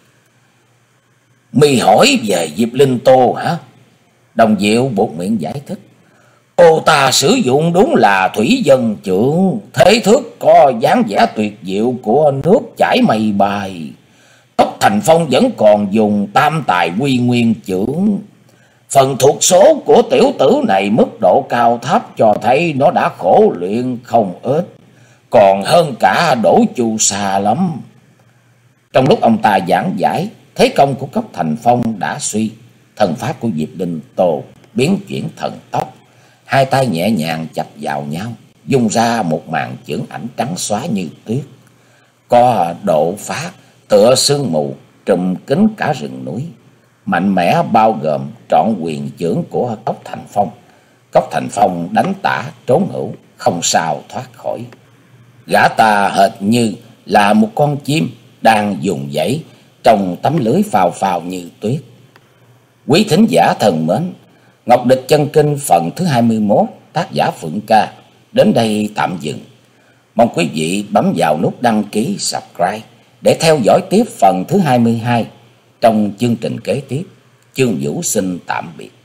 Mi hỏi về Diệp Linh Tô hả? Đồng Diệu buộc miệng giải thích. Cô ta sử dụng đúng là thủy dân chưởng, thế thức có dáng vẻ tuyệt diệu của nước chảy mây bay. Cốc Thành Phong vẫn còn dùng tam tài quy nguyên chưởng. Phần thuộc số của tiểu tử này mức độ cao thấp cho thấy nó đã khổ luyện không ít, còn hơn cả Đỗ Chu Sa lắm. Trong lúc ông ta giảng giải, thế công của Cốc Thành Phong đã suy, thần pháp của Diệp Linh Tô biến chuyển thần tốc. Hai tay nhẹ nhàng chập vào nhau, dung ra một màn chưởng ảnh trắng xóa như tuyết, có độ phá tựa sương mù trùm kín cả rừng núi, mạnh mẽ bao gồm trọn quyền chưởng của Cốc Thành Phong. Cốc Thành Phong đánh tả trốn hữu, không sao thoát khỏi. Gã ta hệt như là một con chim đang dùng dãy trong tấm lưới phào phào như tuyết. Quý thính giả thân mến, Ngọc Địch Chân Kinh phần thứ hai mươi mốt, tác giả Phượng Ca đến đây tạm dừng. Mong quý vị bấm vào nút đăng ký subscribe để theo dõi tiếp phần thứ hai mươi hai trong chương trình kế tiếp. Chương Vũ xin tạm biệt.